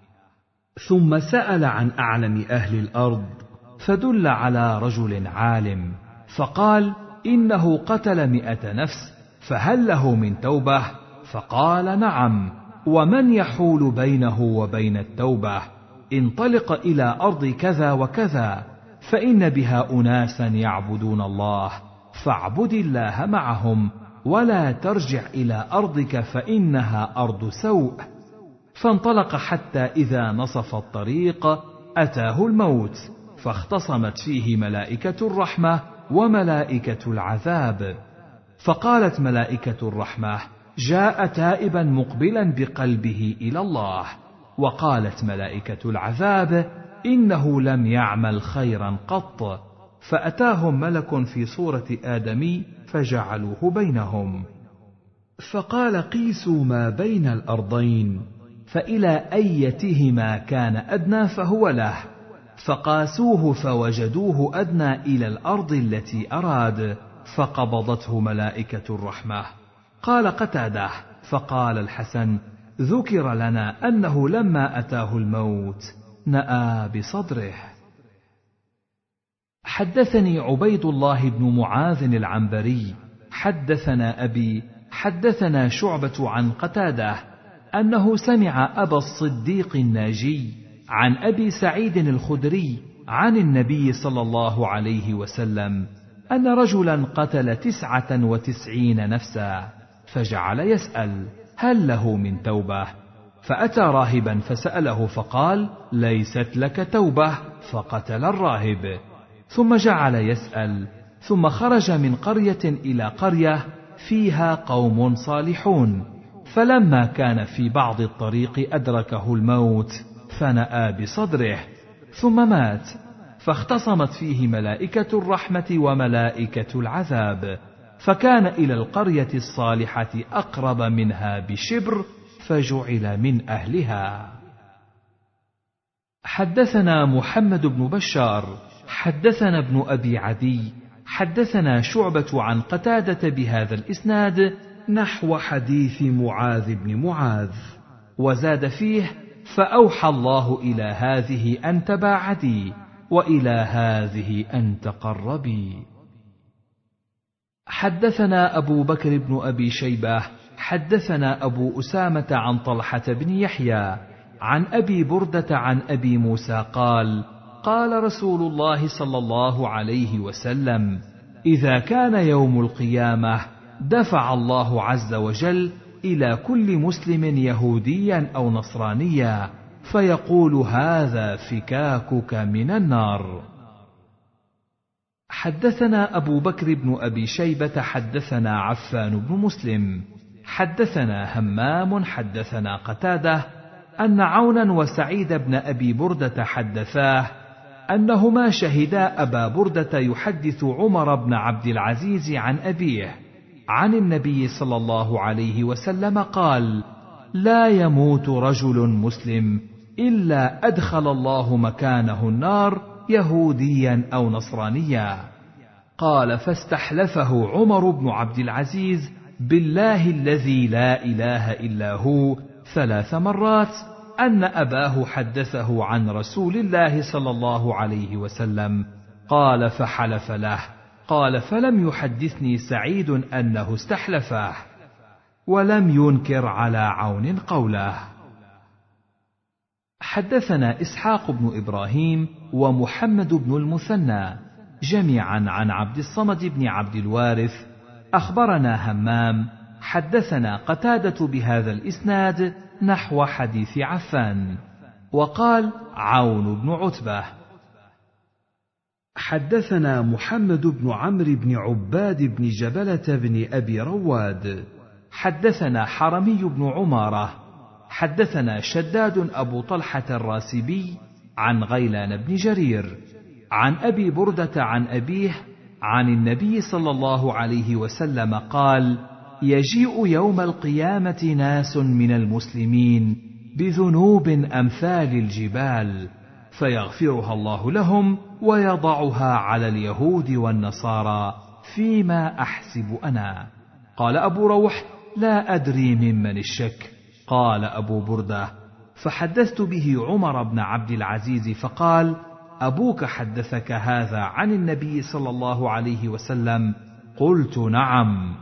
ثم سأل عن أعلم أهل الأرض فدل على رجل عالم، فقال: إنه قتل 100 نفس، فهل له من توبة؟ فقال: نعم. ومن يحول بينه وبين التوبة؟ انطلق إلى أرض كذا وكذا، فإن بها أناسا يعبدون الله، فاعبد الله معهم، ولا ترجع إلى أرضك فإنها أرض سوء. فانطلق حتى إذا نصف الطريق أتاه الموت، فاختصمت فيه ملائكة الرحمة وملائكة العذاب. فقالت ملائكة الرحمة: جاء تائبا مقبلا بقلبه إلى الله. وقالت ملائكة العذاب: إنه لم يعمل خيرا قط. فأتاهم ملك في صورة آدمي فجعلوه بينهم. فقال: قيسوا ما بين الأرضين، فإلى أيتهما كان أدنى فهو له. فقاسوه فوجدوه أدنى إلى الأرض التي أراد، فقبضته ملائكة الرحمة. قال قتادة: فقال الحسن: ذكر لنا أنه لما أتاه الموت نأى بصدره. حدثني عبيد الله بن معاذ العنبري حدثنا أبي حدثنا شعبة عن قتادة أنه سمع أبا الصديق الناجي عن أبي سعيد الخدري عن النبي صلى الله عليه وسلم أن رجلا قتل 99 نفسا، فجعل يسأل: هل له من توبة؟ فأتى راهبا فسأله فقال: ليست لك توبة، فقتل الراهب. ثم جعل يسأل، ثم خرج من قرية إلى قرية فيها قوم صالحون، فلما كان في بعض الطريق أدركه الموت فنأى بصدره، ثم مات. فاختصمت فيه ملائكة الرحمة وملائكة العذاب، فكان إلى القرية الصالحة أقرب منها بشبر، فجعل من أهلها. حدثنا محمد بن بشار حدثنا ابن أبي عدي حدثنا شعبة عن قتادة بهذا الإسناد نحو حديث معاذ بن معاذ، وزاد فيه: فأوحى الله إلى هذه أن تباعدي، وإلى هذه أن تقربي. حدثنا أبو بكر بن أبي شيبة حدثنا أبو أسامة عن طلحة بن يحيى عن أبي بردة عن أبي موسى قال: قال رسول الله صلى الله عليه وسلم: إذا كان يوم القيامة دفع الله عز وجل إلى كل مسلم يهوديا أو نصرانيا، فيقول: هذا فكاكك من النار. حدثنا أبو بكر بن أبي شيبة حدثنا عفان بن مسلم حدثنا همام حدثنا قتادة أن عونا وسعيد بن أبي بردة حدثاه أنهما شهدا أبا بردة يحدث عمر بن عبد العزيز عن أبيه عن النبي صلى الله عليه وسلم قال: لا يموت رجل مسلم إلا أدخل الله مكانه النار يهوديا أو نصرانيا. قال: فاستحلفه عمر بن عبد العزيز بالله الذي لا إله إلا هو 3 مرات أن أباه حدثه عن رسول الله صلى الله عليه وسلم. قال: فحلف له. قال: فلم يحدثني سعيد أنه استحلفه، ولم ينكر على عون قوله. حدثنا إسحاق بن إبراهيم ومحمد بن المثنى جميعا عن عبد الصمد بن عبد الوارث أخبرنا همام حدثنا قتادة بهذا الإسناد نحو حديث عفان، وقال عون بن عتبة. حدثنا محمد بن عمرو بن عباد بن جبلة بن أبي رواد حدثنا حرمي بن عمارة حدثنا شداد أبو طلحة الراسبي عن غيلان بن جرير عن أبي بردة عن أبيه عن النبي صلى الله عليه وسلم قال: يجيء يوم القيامة ناس من المسلمين بذنوب أمثال الجبال، فيغفرها الله لهم ويضعها على اليهود والنصارى فيما أحسب أنا. قال أبو روح: لا أدري ممن الشك. قال أبو بردة: فحدثت به عمر بن عبد العزيز فقال: أبوك حدثك هذا عن النبي صلى الله عليه وسلم؟ قلت: نعم.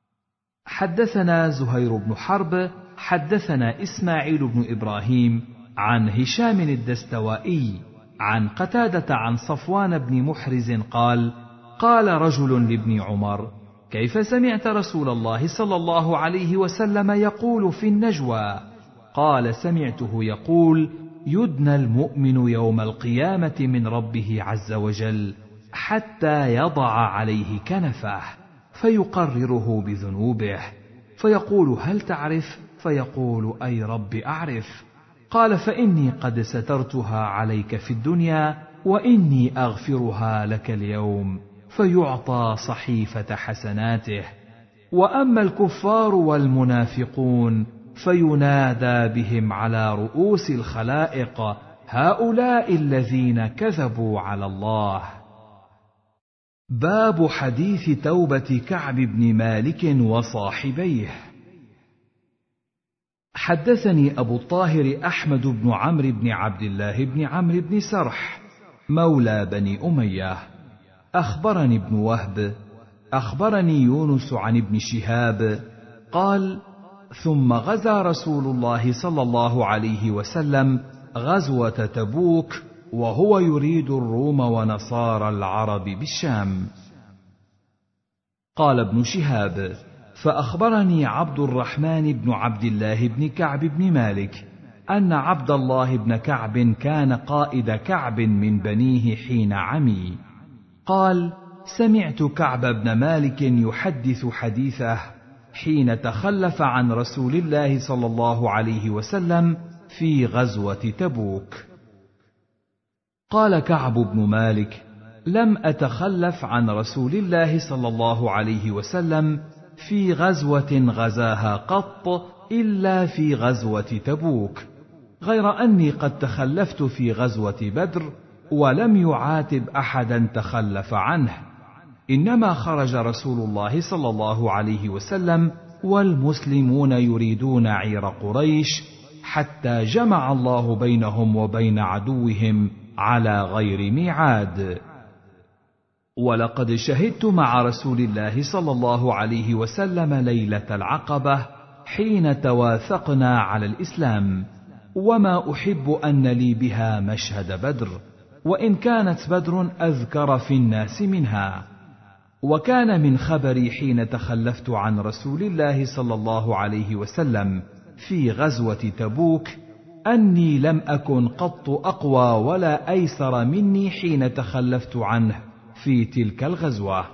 حدثنا زهير بن حرب حدثنا إسماعيل بن إبراهيم عن هشام الدستوائي عن قتادة عن صفوان بن محرز قال: قال رجل لابن عمر: كيف سمعت رسول الله صلى الله عليه وسلم يقول في النجوى؟ قال: سمعته يقول: يدنى المؤمن يوم القيامة من ربه عز وجل حتى يضع عليه كنفه فيقرره بذنوبه، فيقول: هل تعرف؟ فيقول: أي رب أعرف. قال: فإني قد سترتها عليك في الدنيا وإني أغفرها لك اليوم، فيعطى صحيفة حسناته. وأما الكفار والمنافقون فينادى بهم على رؤوس الخلائق: هؤلاء الذين كذبوا على الله. باب حديث توبة كعب بن مالك وصاحبيه. حدثني أبو الطاهر أحمد بن عمرو بن عبد الله بن عمرو بن سرح مولى بني أمية أخبرني ابن وهب أخبرني يونس عن ابن شهاب قال: ثم غزا رسول الله صلى الله عليه وسلم غزوة تبوك وهو يريد الروم ونصارى العرب بالشام. قال ابن شهاب: فأخبرني عبد الرحمن بن عبد الله بن كعب بن مالك أن عبد الله بن كعب كان قائد كعب من بنيه حين عمي. قال: سمعت كعب بن مالك يحدث حديثه حين تخلف عن رسول الله صلى الله عليه وسلم في غزوة تبوك. قال كعب بن مالك: لم أتخلف عن رسول الله صلى الله عليه وسلم في غزوة غزاها قط إلا في غزوة تبوك، غير أني قد تخلفت في غزوة بدر ولم يعاتب أحدا تخلف عنه، إنما خرج رسول الله صلى الله عليه وسلم والمسلمون يريدون عير قريش حتى جمع الله بينهم وبين عدوهم على غير ميعاد. ولقد شهدت مع رسول الله صلى الله عليه وسلم ليلة العقبة حين تواثقنا على الإسلام، وما أحب أن لي بها مشهد بدر، وإن كانت بدر أذكر في الناس منها. وكان من خبري حين تخلفت عن رسول الله صلى الله عليه وسلم في غزوة تبوك أني لم أكن قط أقوى ولا أيسر مني حين تخلفت عنه في تلك الغزوة.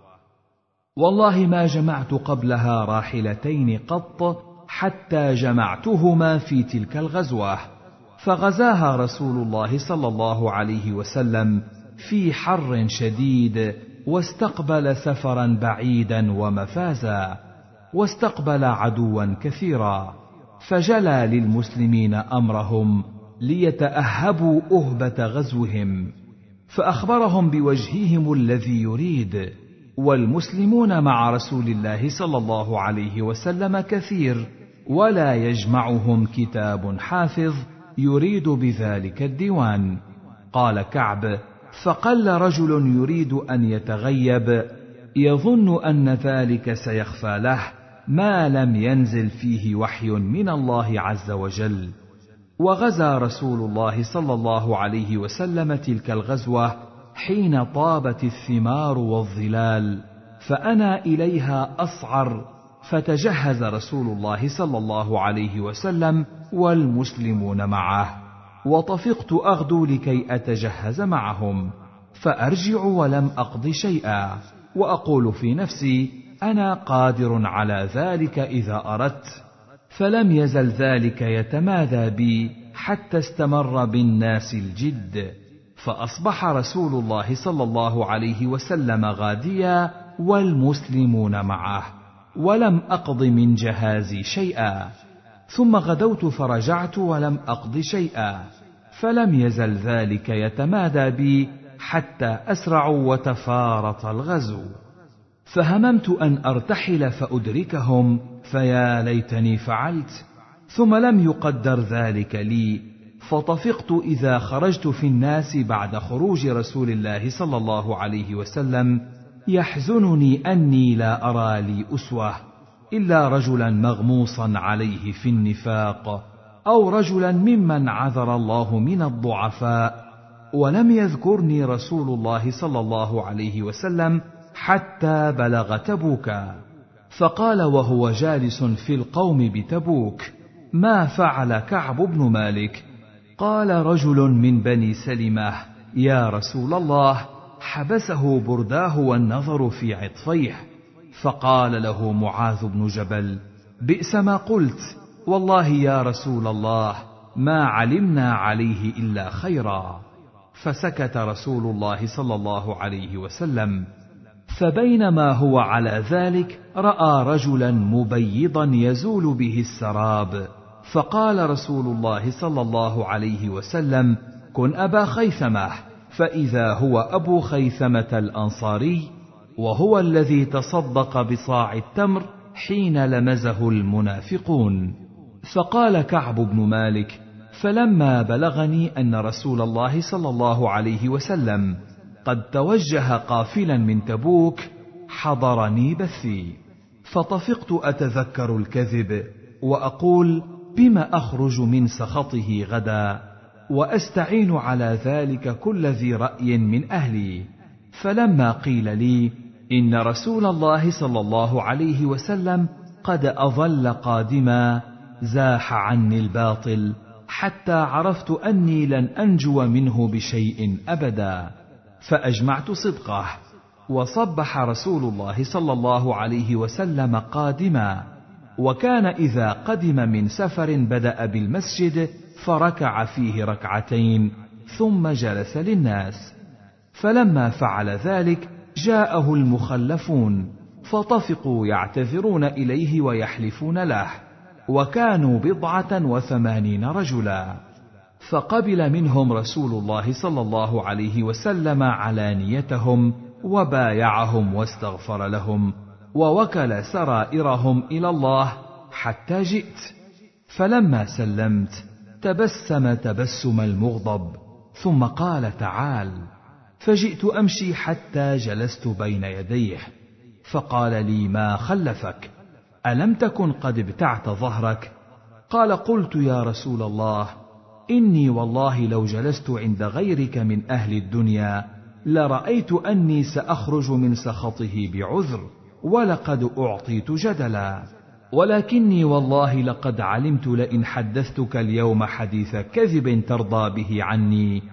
والله ما جمعت قبلها راحلتين قط حتى جمعتهما في تلك الغزوة، فغزاها رسول الله صلى الله عليه وسلم في حر شديد، واستقبل سفرا بعيدا ومفازا، واستقبل عدوا كثيرا، فجلى للمسلمين أمرهم ليتأهبوا أهبة غزوهم، فأخبرهم بوجههم الذي يريد. والمسلمون مع رسول الله صلى الله عليه وسلم كثير، ولا يجمعهم كتاب حافظ يريد بذلك الديوان. قال كعب: فقل رجل يريد أن يتغيب يظن أن ذلك سيخفى له ما لم ينزل فيه وحي من الله عز وجل. وغزا رسول الله صلى الله عليه وسلم تلك الغزوة حين طابت الثمار والظلال، فأنا إليها أصعر، فتجهز رسول الله صلى الله عليه وسلم والمسلمون معه، وطفقت أغدو لكي أتجهز معهم، فأرجع ولم أقض شيئا، وأقول في نفسي: أنا قادر على ذلك إذا أردت. فلم يزل ذلك يتمادى بي حتى استمر بالناس الجد، فأصبح رسول الله صلى الله عليه وسلم غاديا والمسلمون معه، ولم أقض من جهازي شيئا. ثم غدوت فرجعت ولم أقض شيئا، فلم يزل ذلك يتمادى بي حتى أسرعوا وتفارط الغزو، فهممت أن أرتحل فأدركهم، فيا ليتني فعلت، ثم لم يقدر ذلك لي، فطفقت إذا خرجت في الناس بعد خروج رسول الله صلى الله عليه وسلم يحزنني أني لا أرى لي أسوة إلا رجلا مغموصا عليه في النفاق، أو رجلا ممن عذر الله من الضعفاء، ولم يذكرني رسول الله صلى الله عليه وسلم حتى بلغ تبوكا. فقال وهو جالس في القوم بتبوك: ما فعل كعب بن مالك؟ قال رجل من بني سلمة: يا رسول الله، حبسه برداه والنظر في عطفيه. فقال له معاذ بن جبل: بئس ما قلت، والله يا رسول الله ما علمنا عليه إلا خيرا. فسكت رسول الله صلى الله عليه وسلم. فبينما هو على ذلك رأى رجلا مبيضا يزول به السراب، فقال رسول الله صلى الله عليه وسلم: كن أبا خيثمة. فإذا هو أبو خيثمة الأنصاري، وهو الذي تصدق بصاع التمر حين لمزه المنافقون. فقال كعب بن مالك: فلما بلغني أن رسول الله صلى الله عليه وسلم قد توجه قافلا من تبوك حضرني بثي، فطفقت أتذكر الكذب وأقول: بما أخرج من سخطه غدا، وأستعين على ذلك كل ذي رأي من أهلي. فلما قيل لي إن رسول الله صلى الله عليه وسلم قد أظل قادما، زاح عني الباطل حتى عرفت أني لن أنجو منه بشيء أبدا. فأجمعت صدقه، وصبح رسول الله صلى الله عليه وسلم قادما، وكان إذا قدم من سفر بدأ بالمسجد فركع فيه ركعتين ثم جلس للناس. فلما فعل ذلك جاءه المخلفون فطفقوا يعتذرون إليه ويحلفون له، وكانوا 87 رجلا. فقبل منهم رسول الله صلى الله عليه وسلم علانيتهم وبايعهم واستغفر لهم، ووكل سرائرهم إلى الله حتى جئت. فلما سلمت تبسم تبسم المغضب، ثم قال: تعال. فجئت أمشي حتى جلست بين يديه، فقال لي: ما خلفك؟ ألم تكن قد ابتعت ظهرك؟ قال: قلت يا رسول الله، إني والله لو جلست عند غيرك من أهل الدنيا لرأيت أني سأخرج من سخطه بعذر، ولقد أعطيت جدلا، ولكني والله لقد علمت لئن حدثتك اليوم حديث كذب ترضى به عني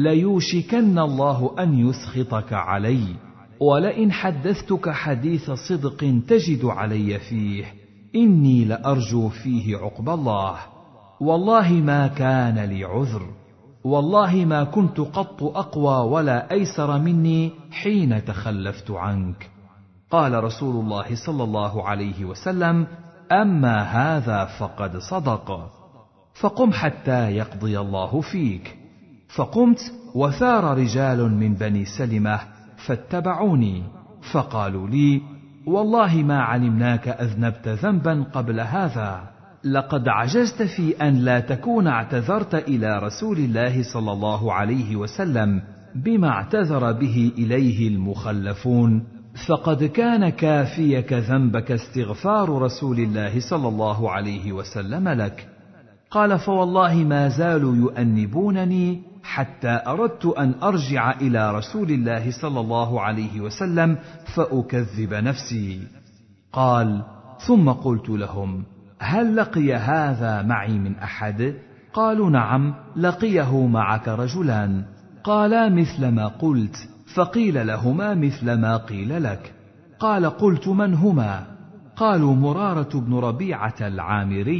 ليوشكن الله أن يسخطك علي، ولئن حدثتك حديث صدق تجد علي فيه إني لأرجو فيه عقب الله. والله ما كان لي عذر، والله ما كنت قط أقوى ولا أيسر مني حين تخلفت عنك. قال رسول الله صلى الله عليه وسلم: أما هذا فقد صدق، فقم حتى يقضي الله فيك. فقمت وثار رجال من بني سلمة فاتبعوني، فقالوا لي: والله ما علمناك أذنبت ذنبا قبل هذا، لقد عجزت في أن لا تكون اعتذرت إلى رسول الله صلى الله عليه وسلم بما اعتذر به إليه المخلفون، فقد كان كافيك ذنبك استغفار رسول الله صلى الله عليه وسلم لك. قال: فوالله ما زالوا يؤنبونني حتى أردت أن أرجع إلى رسول الله صلى الله عليه وسلم فأكذب نفسي. قال: ثم قلت لهم: هل لقي هذا معي من أحد؟ قالوا: نعم، لقيه معك رجلان. قالا: مثل ما قلت. فقيل لهما مثل ما قيل لك. قال: قلت: من هما؟ قالوا: مرارة بن ربيعة العامري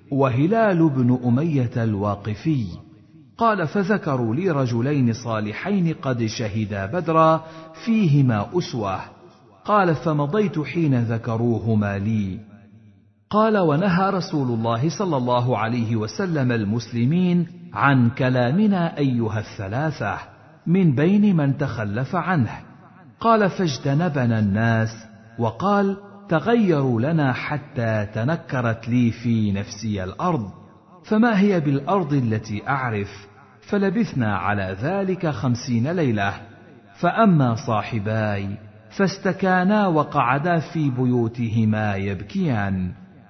وهلال بن أمية الواقفي. قال: فذكروا لي رجلين صالحين قد شهدا بدرا فيهما أسوة. قال: فمضيت حين ذكروهما لي. قال: ونهى رسول الله صلى الله عليه وسلم المسلمين عن كلامنا أيها الثلاثة من بين من تخلف عنه. قال: فاجتنبنا الناس، وقال: تغيروا لنا حتى تنكرت لي في نفسي الأرض، فما هي بالأرض التي أعرف؟ فلبثنا على ذلك 50 ليلة. فأما صاحباي فاستكانا وقعدا في بيوتهما يبكيان.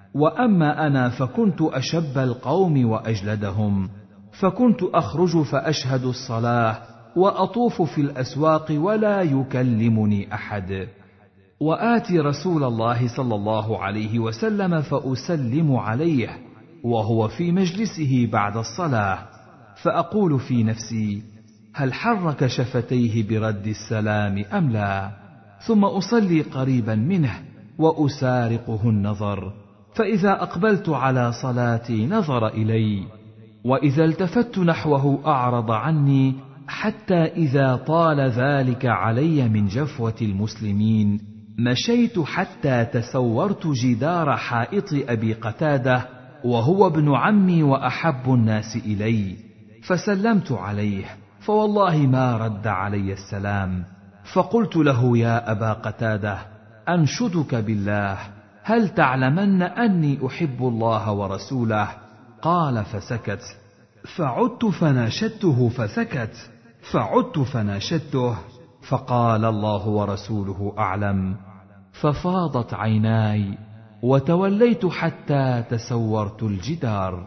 وأما أنا فكنت أشب القوم وأجلدهم، فكنت أخرج فأشهد الصلاة وأطوف في الأسواق ولا يكلمني أحد، وآتي رسول الله صلى الله عليه وسلم فأسلم عليه وهو في مجلسه بعد الصلاة، فأقول في نفسي: هل حرك شفتيه برد السلام أم لا؟ ثم أصلي قريبا منه وأسارقه النظر، فإذا أقبلت على صلاتي نظر إلي، وإذا التفت نحوه أعرض عني، حتى إذا طال ذلك علي من جفوة المسلمين مشيت حتى تسورت جدار حائط أبي قتادة وهو ابن عمي وأحب الناس إلي، فسلمت عليه، فوالله ما رد علي السلام، فقلت له: يا أبا قتادة، أنشدك بالله، هل تعلمن أني أحب الله ورسوله؟ قال فسكت، فعدت فناشدته فسكت، فعدت فناشدته، فقال: الله ورسوله أعلم. ففاضت عيناي وتوليت حتى تسورت الجدار.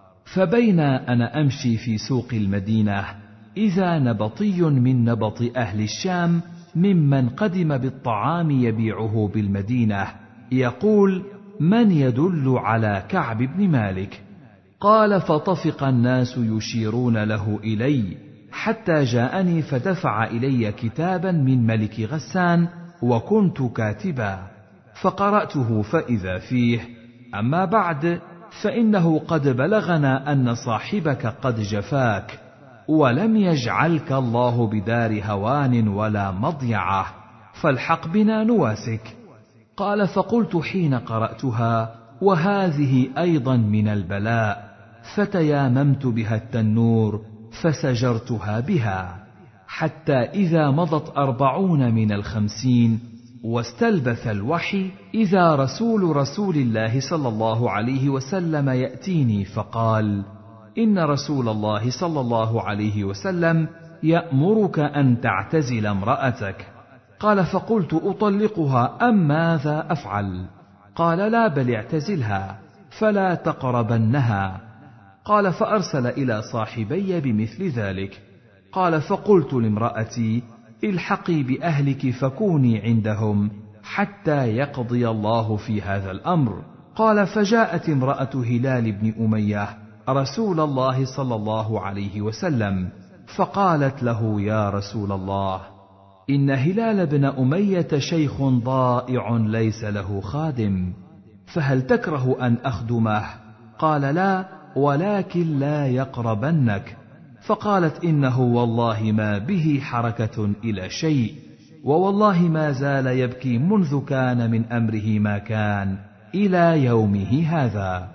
فبينا أنا أمشي في سوق المدينة إذا نبطي من نبط أهل الشام ممن قدم بالطعام يبيعه بالمدينة يقول: من يدل على كعب بن مالك؟ قال: فطفق الناس يشيرون له إلي حتى جاءني فدفع إلي كتابا من ملك غسان وكنت كاتبا، فقرأته فإذا فيه: أما بعد، فإنه قد بلغنا أن صاحبك قد جفاك، ولم يجعلك الله بدار هوان ولا مضيعة، فالحق بنا نواسك. قال: فقلت حين قرأتها: وهذه أيضا من البلاء، فتياممت بها التنور فسجرتها بها، حتى إذا مضت 40 من 50 واستلبث الوحي إذا رسول الله صلى الله عليه وسلم يأتيني فقال: إن رسول الله صلى الله عليه وسلم يأمرك أن تعتزل امرأتك. قال: فقلت: أطلقها أم ماذا أفعل؟ قال: لا، بل اعتزلها فلا تقربنها. قال: فأرسل إلى صاحبي بمثل ذلك. قال: فقلت لامرأتي: الحقي بأهلك فكوني عندهم حتى يقضي الله في هذا الأمر. قال: فجاءت امرأة هلال بن أمية رسول الله صلى الله عليه وسلم فقالت له: يا رسول الله، إن هلال بن أمية شيخ ضائع ليس له خادم، فهل تكره أن أخدمه؟ قال: لا، ولكن لا يقربنك. فقالت: إنه والله ما به حركة إلى شيء، ووالله ما زال يبكي منذ كان من أمره ما كان إلى يومه هذا.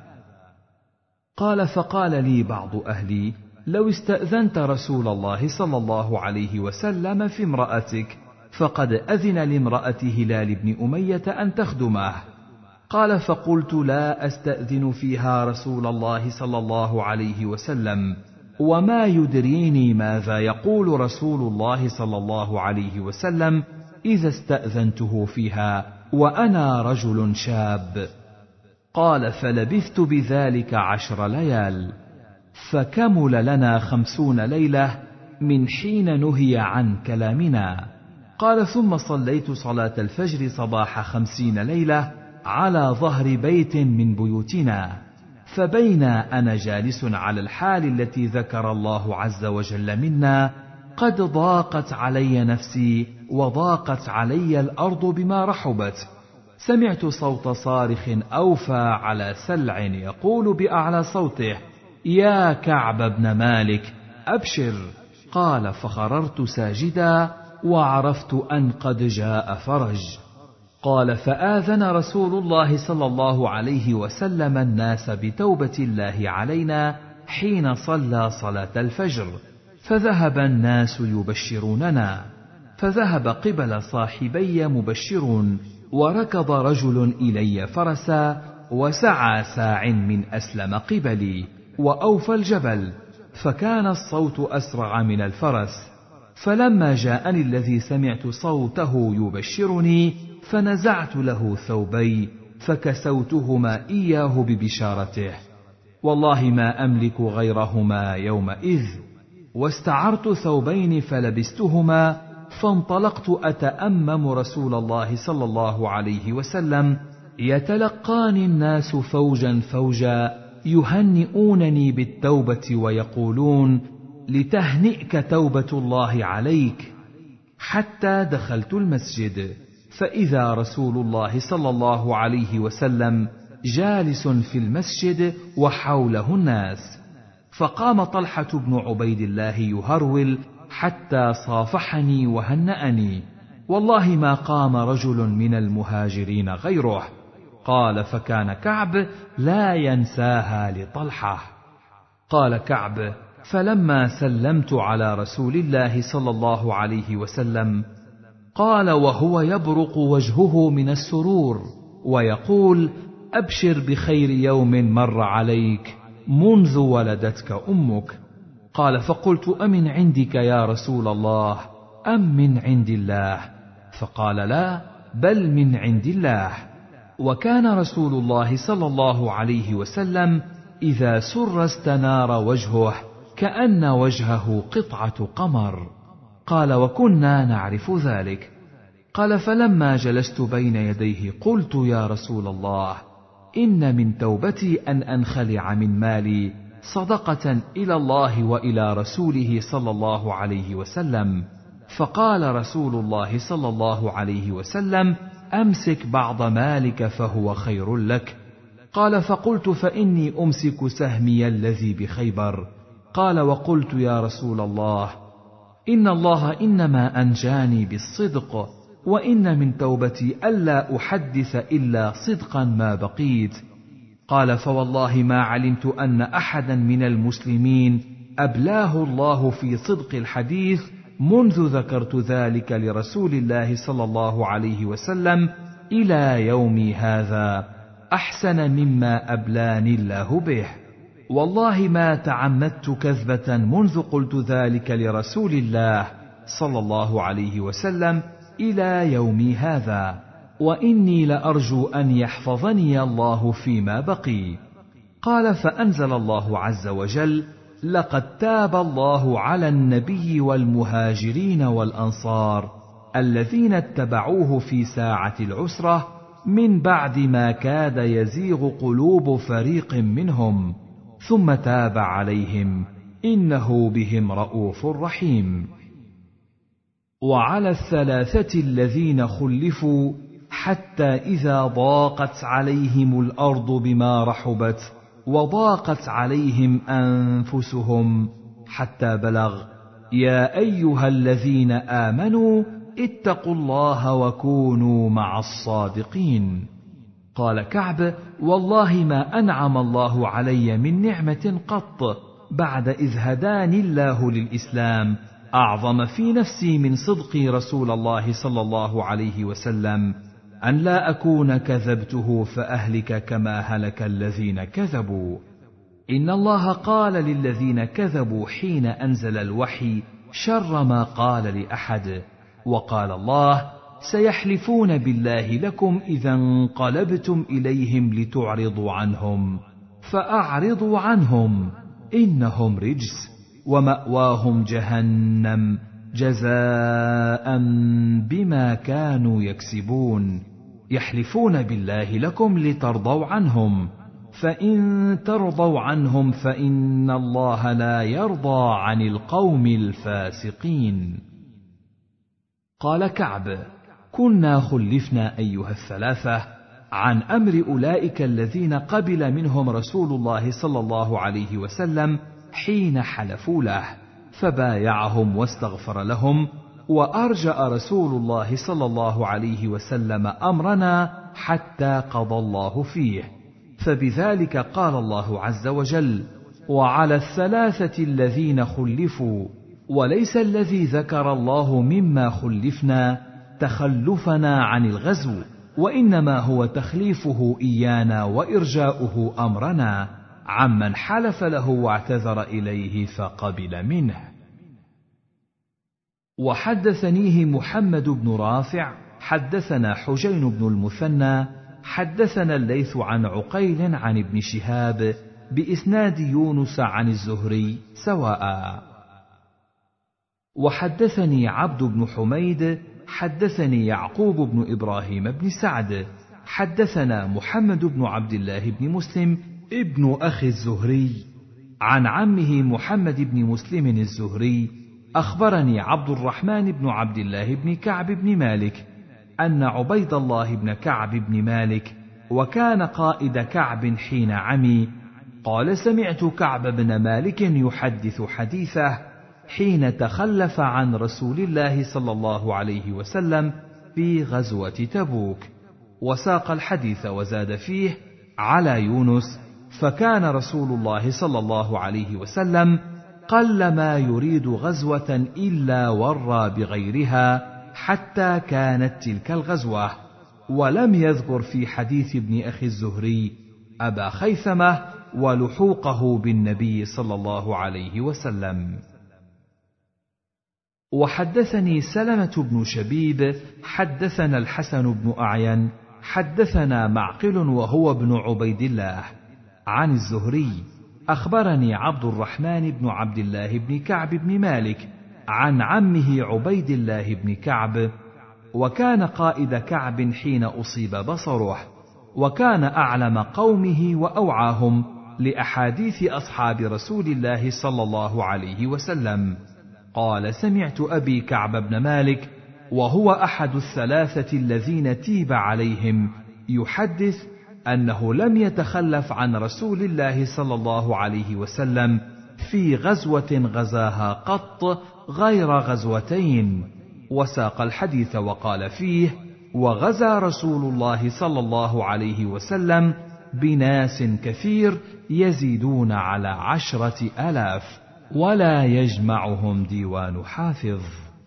قال: فقال لي بعض أهلي: لو استأذنت رسول الله صلى الله عليه وسلم في امرأتك، فقد أذن لامرأة هلال بن أمية أن تخدمه. قال: فقلت: لا أستأذن فيها رسول الله صلى الله عليه وسلم، وما يدريني ماذا يقول رسول الله صلى الله عليه وسلم إذا استأذنته فيها وأنا رجل شاب. قال: فلبثت بذلك 10 ليال، فكمل لنا 50 ليلة من حين نهي عن كلامنا. قال: ثم صليت صلاة الفجر صباح 50 ليلة على ظهر بيت من بيوتنا، فبينا أنا جالس على الحال التي ذكر الله عز وجل منا قد ضاقت علي نفسي وضاقت علي الأرض بما رحبت، سمعت صوت صارخ أوفى على سلع يقول بأعلى صوته: يا كعب بن مالك أبشر. قال: فخررت ساجدا وعرفت أن قد جاء فرج. قال: فآذن رسول الله صلى الله عليه وسلم الناس بتوبة الله علينا حين صلى صلاة الفجر، فذهب الناس يبشروننا، فذهب قبل صاحبي مبشرون، وركض رجل إلي فرسا، وسعى ساع من أسلم قبلي، وأوفى الجبل، فكان الصوت أسرع من الفرس. فلما جاءني الذي سمعت صوته يبشرني، فنزعت له ثوبي فكسوتهما إياه ببشارته، والله ما أملك غيرهما يومئذ، واستعرت ثوبين فلبستهما، فانطلقت أتأمم رسول الله صلى الله عليه وسلم، يتلقاني الناس فوجا فوجا يهنئونني بالتوبة ويقولون: لتهنئك توبة الله عليك، حتى دخلت المسجد، فإذا رسول الله صلى الله عليه وسلم جالس في المسجد وحوله الناس، فقام طلحة بن عبيد الله يهرول حتى صافحني وهنأني، والله ما قام رجل من المهاجرين غيره. قال: فكان كعب لا ينساها لطلحة. قال كعب: فلما سلمت على رسول الله صلى الله عليه وسلم قال وهو يبرق وجهه من السرور ويقول: أبشر بخير يوم مر عليك منذ ولدتك أمك. قال: فقلت: أمن عندك يا رسول الله أم من عند الله؟ فقال: لا، بل من عند الله. وكان رسول الله صلى الله عليه وسلم إذا سر استنار وجهه كأن وجهه قطعة قمر. قال: وكنا نعرف ذلك. قال: فلما جلست بين يديه قلت: يا رسول الله، إن من توبتي أن أنخلع من مالي صدقة إلى الله وإلى رسوله صلى الله عليه وسلم. فقال رسول الله صلى الله عليه وسلم: أمسك بعض مالك فهو خير لك. قال: فقلت: فإني أمسك سهمي الذي بخيبر. قال: وقلت: يا رسول الله، إن الله إنما أنجاني بالصدق، وإن من توبتي ألا أحدث إلا صدقا ما بقيت. قال: فوالله ما علمت أن أحدا من المسلمين أبلاه الله في صدق الحديث منذ ذكرت ذلك لرسول الله صلى الله عليه وسلم إلى يومي هذا أحسن مما أبلاني الله به. والله ما تعمدت كذبة منذ قلت ذلك لرسول الله صلى الله عليه وسلم إلى يومي هذا، وإني لأرجو أن يحفظني الله فيما بقي. قال: فأنزل الله عز وجل: لقد تاب الله على النبي والمهاجرين والأنصار الذين اتبعوه في ساعة العسرة من بعد ما كاد يزيغ قلوب فريق منهم، ثم تاب عليهم إنه بهم رءوف رحيم. وعلى الثلاثة الذين خلفوا حتى إذا ضاقت عليهم الأرض بما رحبت وضاقت عليهم أنفسهم حتى بلغ: يا أيها الذين آمنوا اتقوا الله وكونوا مع الصادقين. قال كعب: والله ما أنعم الله علي من نعمة قط بعد إذ هداني الله للإسلام أعظم في نفسي من صدقي رسول الله صلى الله عليه وسلم، أن لا أكون كذبته فأهلك كما هلك الذين كذبوا. إن الله قال للذين كذبوا حين أنزل الوحي شر ما قال لأحد، وقال الله: سيحلفون بالله لكم إذا انقلبتم إليهم لتعرضوا عنهم، فأعرضوا عنهم إنهم رجس ومأواهم جهنم جزاء بما كانوا يكسبون. يحلفون بالله لكم لترضوا عنهم، فإن ترضوا عنهم فإن الله لا يرضى عن القوم الفاسقين. قال كعب: كنا خلفنا أيها الثلاثة عن أمر أولئك الذين قبل منهم رسول الله صلى الله عليه وسلم حين حلفوا له، فبايعهم واستغفر لهم، وأرجأ رسول الله صلى الله عليه وسلم أمرنا حتى قضى الله فيه، فبذلك قال الله عز وجل: وعلى الثلاثة الذين خلفوا. وليس الذي ذكر الله مما خلفنا تخلفنا عن الغزو، وإنما هو تخليفه إيانا وإرجاؤه أمرنا عمن حلف له واعتذر إليه فقبل منه. وحدثنيه محمد بن رافع حدثنا حجين بن المثنى حدثنا الليث عن عقيل عن ابن شهاب بإسناد يونس عن الزهري سواء. وحدثني عبد بن حميد حدثني يعقوب بن إبراهيم بن سعد حدثنا محمد بن عبد الله بن مسلم ابن أخي الزهري عن عمه محمد بن مسلم الزهري أخبرني عبد الرحمن بن عبد الله بن كعب بن مالك أن عبيد الله بن كعب بن مالك وكان قائد كعب حين عمي قال سمعت كعب بن مالك يحدث حديثه حين تخلف عن رسول الله صلى الله عليه وسلم في غزوة تبوك، وساق الحديث وزاد فيه على يونس فكان رسول الله صلى الله عليه وسلم قلما يريد غزوة إلا ورى بغيرها حتى كانت تلك الغزوة، ولم يذكر في حديث ابن أخي الزهري أبا خيثمة ولحوقه بالنبي صلى الله عليه وسلم. وحدثني سلمة بن شبيب حدثنا الحسن بن أعين حدثنا معقل وهو ابن عبيد الله عن الزهري أخبرني عبد الرحمن بن عبد الله بن كعب بن مالك عن عمه عبيد الله بن كعب وكان قائد كعب حين أصيب بصره، وكان أعلم قومه وأوعاهم لأحاديث أصحاب رسول الله صلى الله عليه وسلم. قال سمعت أبي كعب بن مالك وهو أحد الثلاثة الذين تيب عليهم يحدث أنه لم يتخلف عن رسول الله صلى الله عليه وسلم في غزوة غزاها قط غير غزوتين، وساق الحديث وقال فيه وغزا رسول الله صلى الله عليه وسلم بناس كثير يزيدون على 10,000 ولا يجمعهم ديوان حافظ.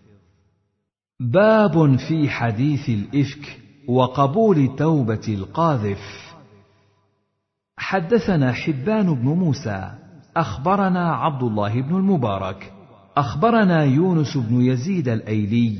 باب في حديث الإفك وقبول توبة القاذف. حدثنا حبان بن موسى أخبرنا عبد الله بن المبارك أخبرنا يونس بن يزيد الأيلي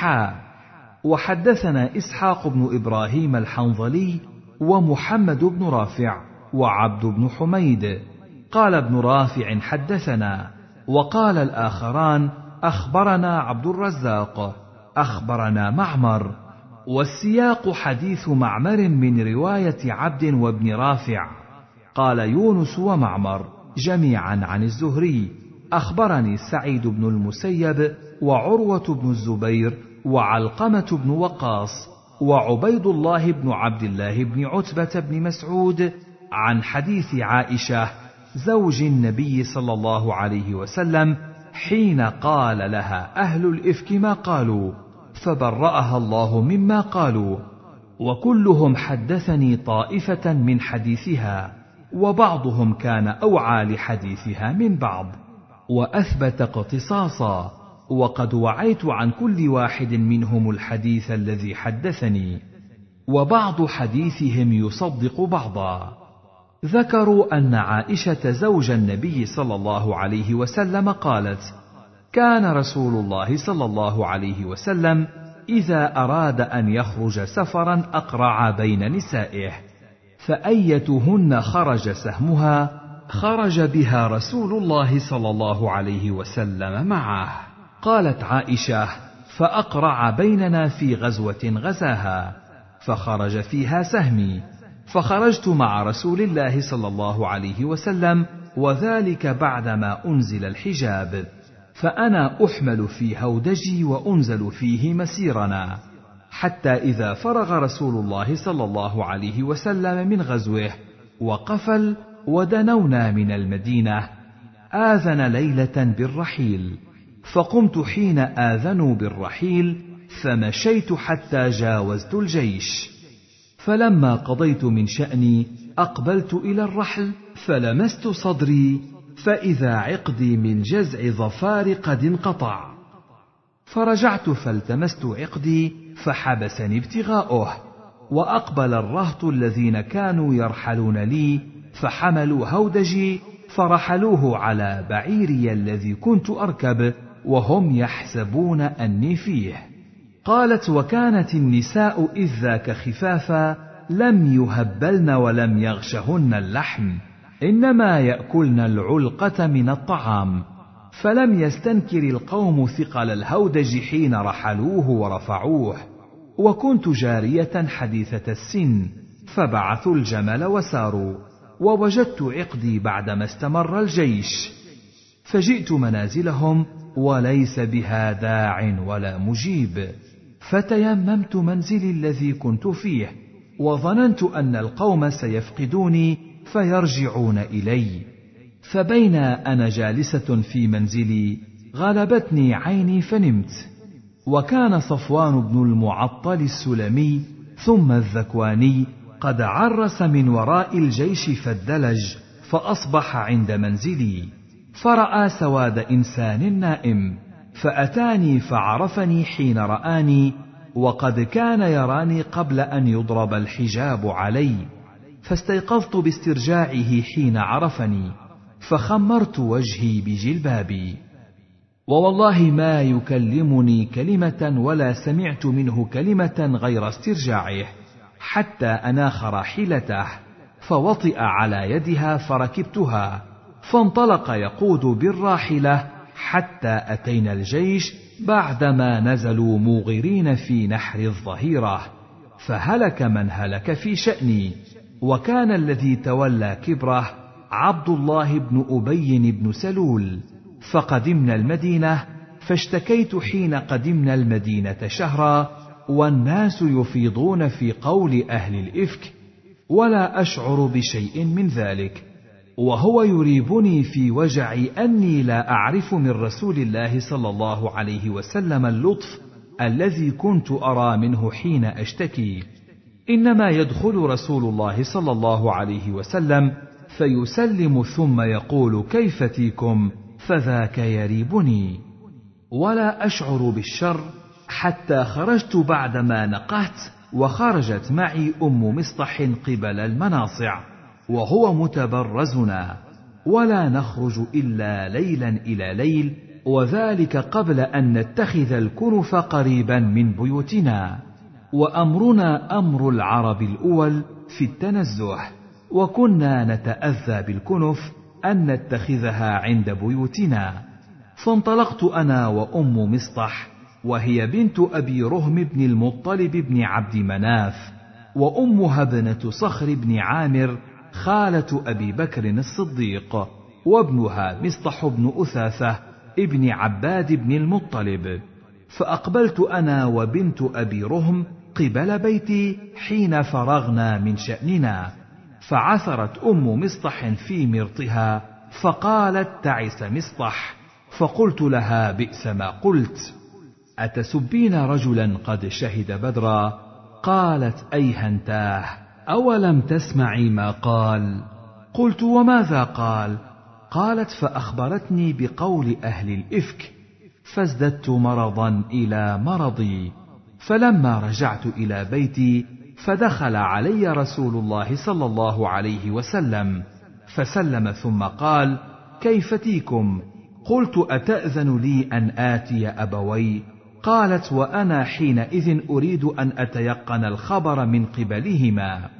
وحدثنا إسحاق بن إبراهيم الحنظلي ومحمد بن رافع وعبد بن حميد قال ابن رافع حدثنا، وقال الآخران أخبرنا عبد الرزاق أخبرنا معمر، والسياق حديث معمر من رواية عبد وابن رافع. قال يونس ومعمر جميعا عن الزهري أخبرني سعيد بن المسيب وعروة بن الزبير وعلقمة بن وقاص وعبيد الله بن عبد الله بن عتبة بن مسعود عن حديث عائشة زوج النبي صلى الله عليه وسلم حين قال لها أهل الإفك ما قالوا فبرأها الله مما قالوا، وكلهم حدثني طائفة من حديثها، وبعضهم كان أوعى لحديثها من بعض وأثبت اقتصاصا، وقد وعيت عن كل واحد منهم الحديث الذي حدثني، وبعض حديثهم يصدق بعضا. ذكروا أن عائشة زوج النبي صلى الله عليه وسلم قالت: كان رسول الله صلى الله عليه وسلم إذا أراد أن يخرج سفرا أقرع بين نسائه، فأيتهن خرج سهمها خرج بها رسول الله صلى الله عليه وسلم معه. قالت عائشة: فأقرع بيننا في غزوة غزاها، فخرج فيها سهمي، فخرجت مع رسول الله صلى الله عليه وسلم، وذلك بعدما أنزل الحجاب، فأنا أحمل في هودجي وأنزل فيه مسيرنا، حتى إذا فرغ رسول الله صلى الله عليه وسلم من غزوه وقفل ودنونا من المدينة آذن ليلة بالرحيل، فقمت حين آذنوا بالرحيل فمشيت حتى جاوزت الجيش، فلما قضيت من شأني أقبلت إلى الرحل فلمست صدري فإذا عقدي من جزع ظفار قد انقطع، فرجعت فالتمست عقدي فحبسني ابتغاؤه، وأقبل الرهط الذين كانوا يرحلون لي فحملوا هودجي فرحلوه على بعيري الذي كنت أركب وهم يحسبون أني فيه. قالت: وكانت النساء إذ ذاك خفافا لم يهبلن ولم يغشهن اللحم، إنما يأكلن العلقة من الطعام. فلم يستنكر القوم ثقل الهودج حين رحلوه ورفعوه. وكنت جارية حديثة السن، فبعثوا الجمل وساروا، ووجدت عقدي بعدما استمر الجيش، فجئت منازلهم وليس بها داع ولا مجيب، فتيممت منزلي الذي كنت فيه، وظننت أن القوم سيفقدوني فيرجعون إلي. فبين أنا جالسة في منزلي غلبتني عيني فنمت. وكان صفوان بن المعطل السلمي ثم الذكواني قد عرس من وراء الجيش فالدلج، فأصبح عند منزلي، فرأى سواد إنسان نائم، فأتاني فعرفني حين رآني، وقد كان يراني قبل أن يضرب الحجاب علي، فاستيقظت باسترجاعه حين عرفني، فخمرت وجهي بجلبابي، ووالله ما يكلمني كلمة ولا سمعت منه كلمة غير استرجاعه، حتى أناخ راحلته، فوطئ على يدها فركبتها، فانطلق يقود بالراحلة حتى أتينا الجيش بعدما نزلوا موغرين في نحر الظهيرة، فهلك من هلك في شأني. وكان الذي تولى كبره عبد الله بن أبي بن سلول. فقدمنا المدينة، فاشتكيت حين قدمنا المدينة شهرا، والناس يفيضون في قول أهل الإفك، ولا أشعر بشيء من ذلك، وهو يريبني في وجعي أني لا أعرف من رسول الله صلى الله عليه وسلم اللطف الذي كنت أرى منه حين أشتكي، إنما يدخل رسول الله صلى الله عليه وسلم فيسلم ثم يقول كيف تيكم، فذاك يريبني، ولا أشعر بالشر حتى خرجت بعدما نقهت، وخرجت معي أم مصطح قبل المناصع، وهو متبرزنا، ولا نخرج إلا ليلا إلى ليل، وذلك قبل أن نتخذ الكنف قريبا من بيوتنا، وأمرنا أمر العرب الأول في التنزه، وكنا نتأذى بالكنف أن نتخذها عند بيوتنا. فانطلقت أنا وأم مصطح، وهي بنت أبي رهم بن المطلب بن عبد مناف، وأمها ابنة صخر بن عامر خالة أبي بكر الصديق، وابنها مصطح بن أثاثة ابن عباد بن المطلب. فأقبلت أنا وبنت أبي رهم قبل بيتي حين فرغنا من شأننا، فعثرت أم مصطح في مرطها، فقالت تعس مصطح، فقلت لها بئس ما قلت، أتسبين رجلا قد شهد بدرا؟ قالت أيهنتاه، أولم تسمعي ما قال؟ قلت وماذا قال؟ قالت فأخبرتني بقول أهل الإفك، فازددت مرضا إلى مرضي. فلما رجعت إلى بيتي فدخل علي رسول الله صلى الله عليه وسلم، فسلم ثم قال كيف تيكم؟ قلت أتأذن لي أن آتي أبوي؟ قالت وأنا حينئذ أريد أن أتيقن الخبر من قبلهما.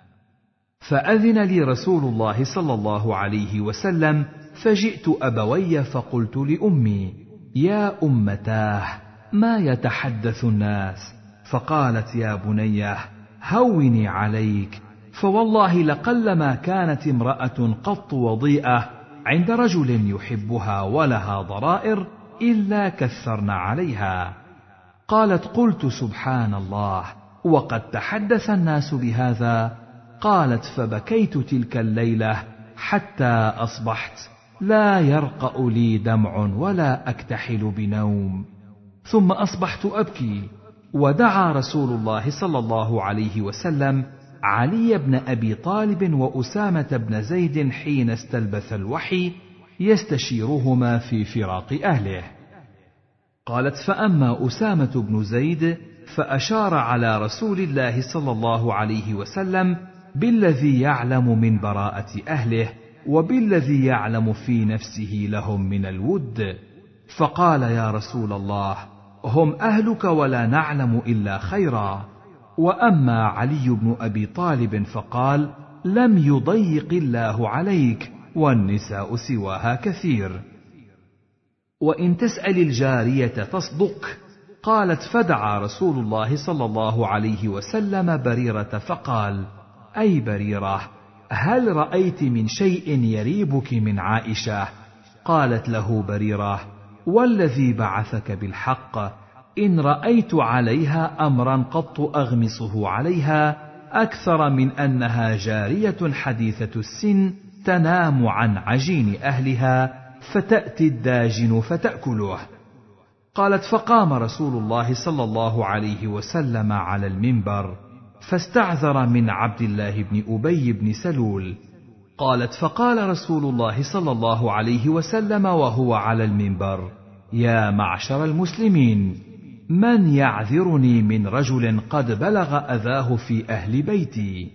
فأذن لي رسول الله صلى الله عليه وسلم، فجئت أبوي فقلت لأمي يا أمتاه ما يتحدث الناس؟ فقالت يا بنيه هوني عليك، فوالله لقلما كانت امرأة قط وضيئة عند رجل يحبها ولها ضرائر إلا كثرن عليها. قالت قلت سبحان الله، وقد تحدث الناس بهذا. قالت فبكيت تلك الليلة حتى أصبحت لا يرقأ لي دمع ولا أكتحل بنوم، ثم أصبحت أبكي. ودعا رسول الله صلى الله عليه وسلم علي بن أبي طالب وأسامة بن زيد حين استلبث الوحي يستشيرهما في فراق أهله. قالت فأما أسامة بن زيد فأشار على رسول الله صلى الله عليه وسلم بالذي يعلم من براءة أهله، وبالذي يعلم في نفسه لهم من الود، فقال يا رسول الله هم أهلك ولا نعلم إلا خيرا. وأما علي بن أبي طالب فقال: لم يضيق الله عليك، والنساء سواها كثير. وإن تسأل الجارية تصدق. قالت: فدعا رسول الله صلى الله عليه وسلم بريرة فقال: أي بريرة، هل رأيت من شيء يريبك من عائشة؟ قالت له بريرة: والذي بعثك بالحق، إن رأيت عليها أمرا قط أغمصه عليها أكثر من أنها جارية حديثة السن تنام عن عجين أهلها فتأتي الداجن فتأكله. قالت: فقام رسول الله صلى الله عليه وسلم على المنبر فاستعذر من عبد الله بن أبي بن سلول. قالت: فقال رسول الله صلى الله عليه وسلم وهو على المنبر: يا معشر المسلمين، من يعذرني من رجل قد بلغ أذاه في أهل بيتي؟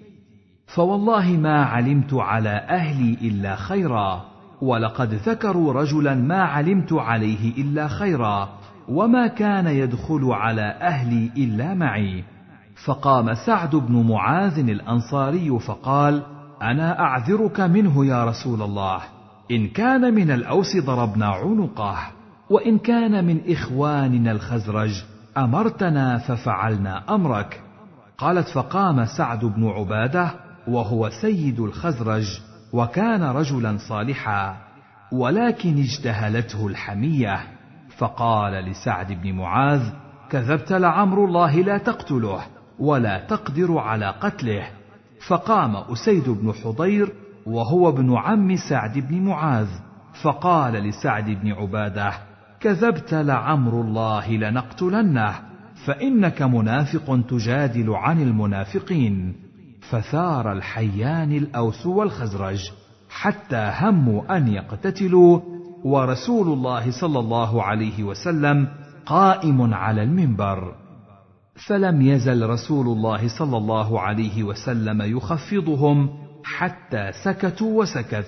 فوالله ما علمت على أهلي إلا خيرا، ولقد ذكروا رجلا ما علمت عليه إلا خيرا، وما كان يدخل على أهلي إلا معي. فقام سعد بن معاذ الأنصاري فقال: أنا أعذرك منه يا رسول الله، إن كان من الأوس ضربنا عنقه، وإن كان من إخواننا الخزرج أمرتنا ففعلنا أمرك. قالت: فقام سعد بن عبادة وهو سيد الخزرج، وكان رجلا صالحا، ولكن اجتهلته الحمية، فقال لسعد بن معاذ: كذبت لعمر الله لا تقتله، ولا تقدر على قتله. فقام أسيد بن حضير وهو ابن عم سعد بن معاذ، فقال لسعد بن عبادة: كذبت لعمر الله لنقتلنه، فإنك منافق تجادل عن المنافقين. فثار الحيان الأوس والخزرج حتى هموا أن يقتتلوا، ورسول الله صلى الله عليه وسلم قائم على المنبر. فلم يزل رسول الله صلى الله عليه وسلم يخفضهم حتى سكتوا وسكت.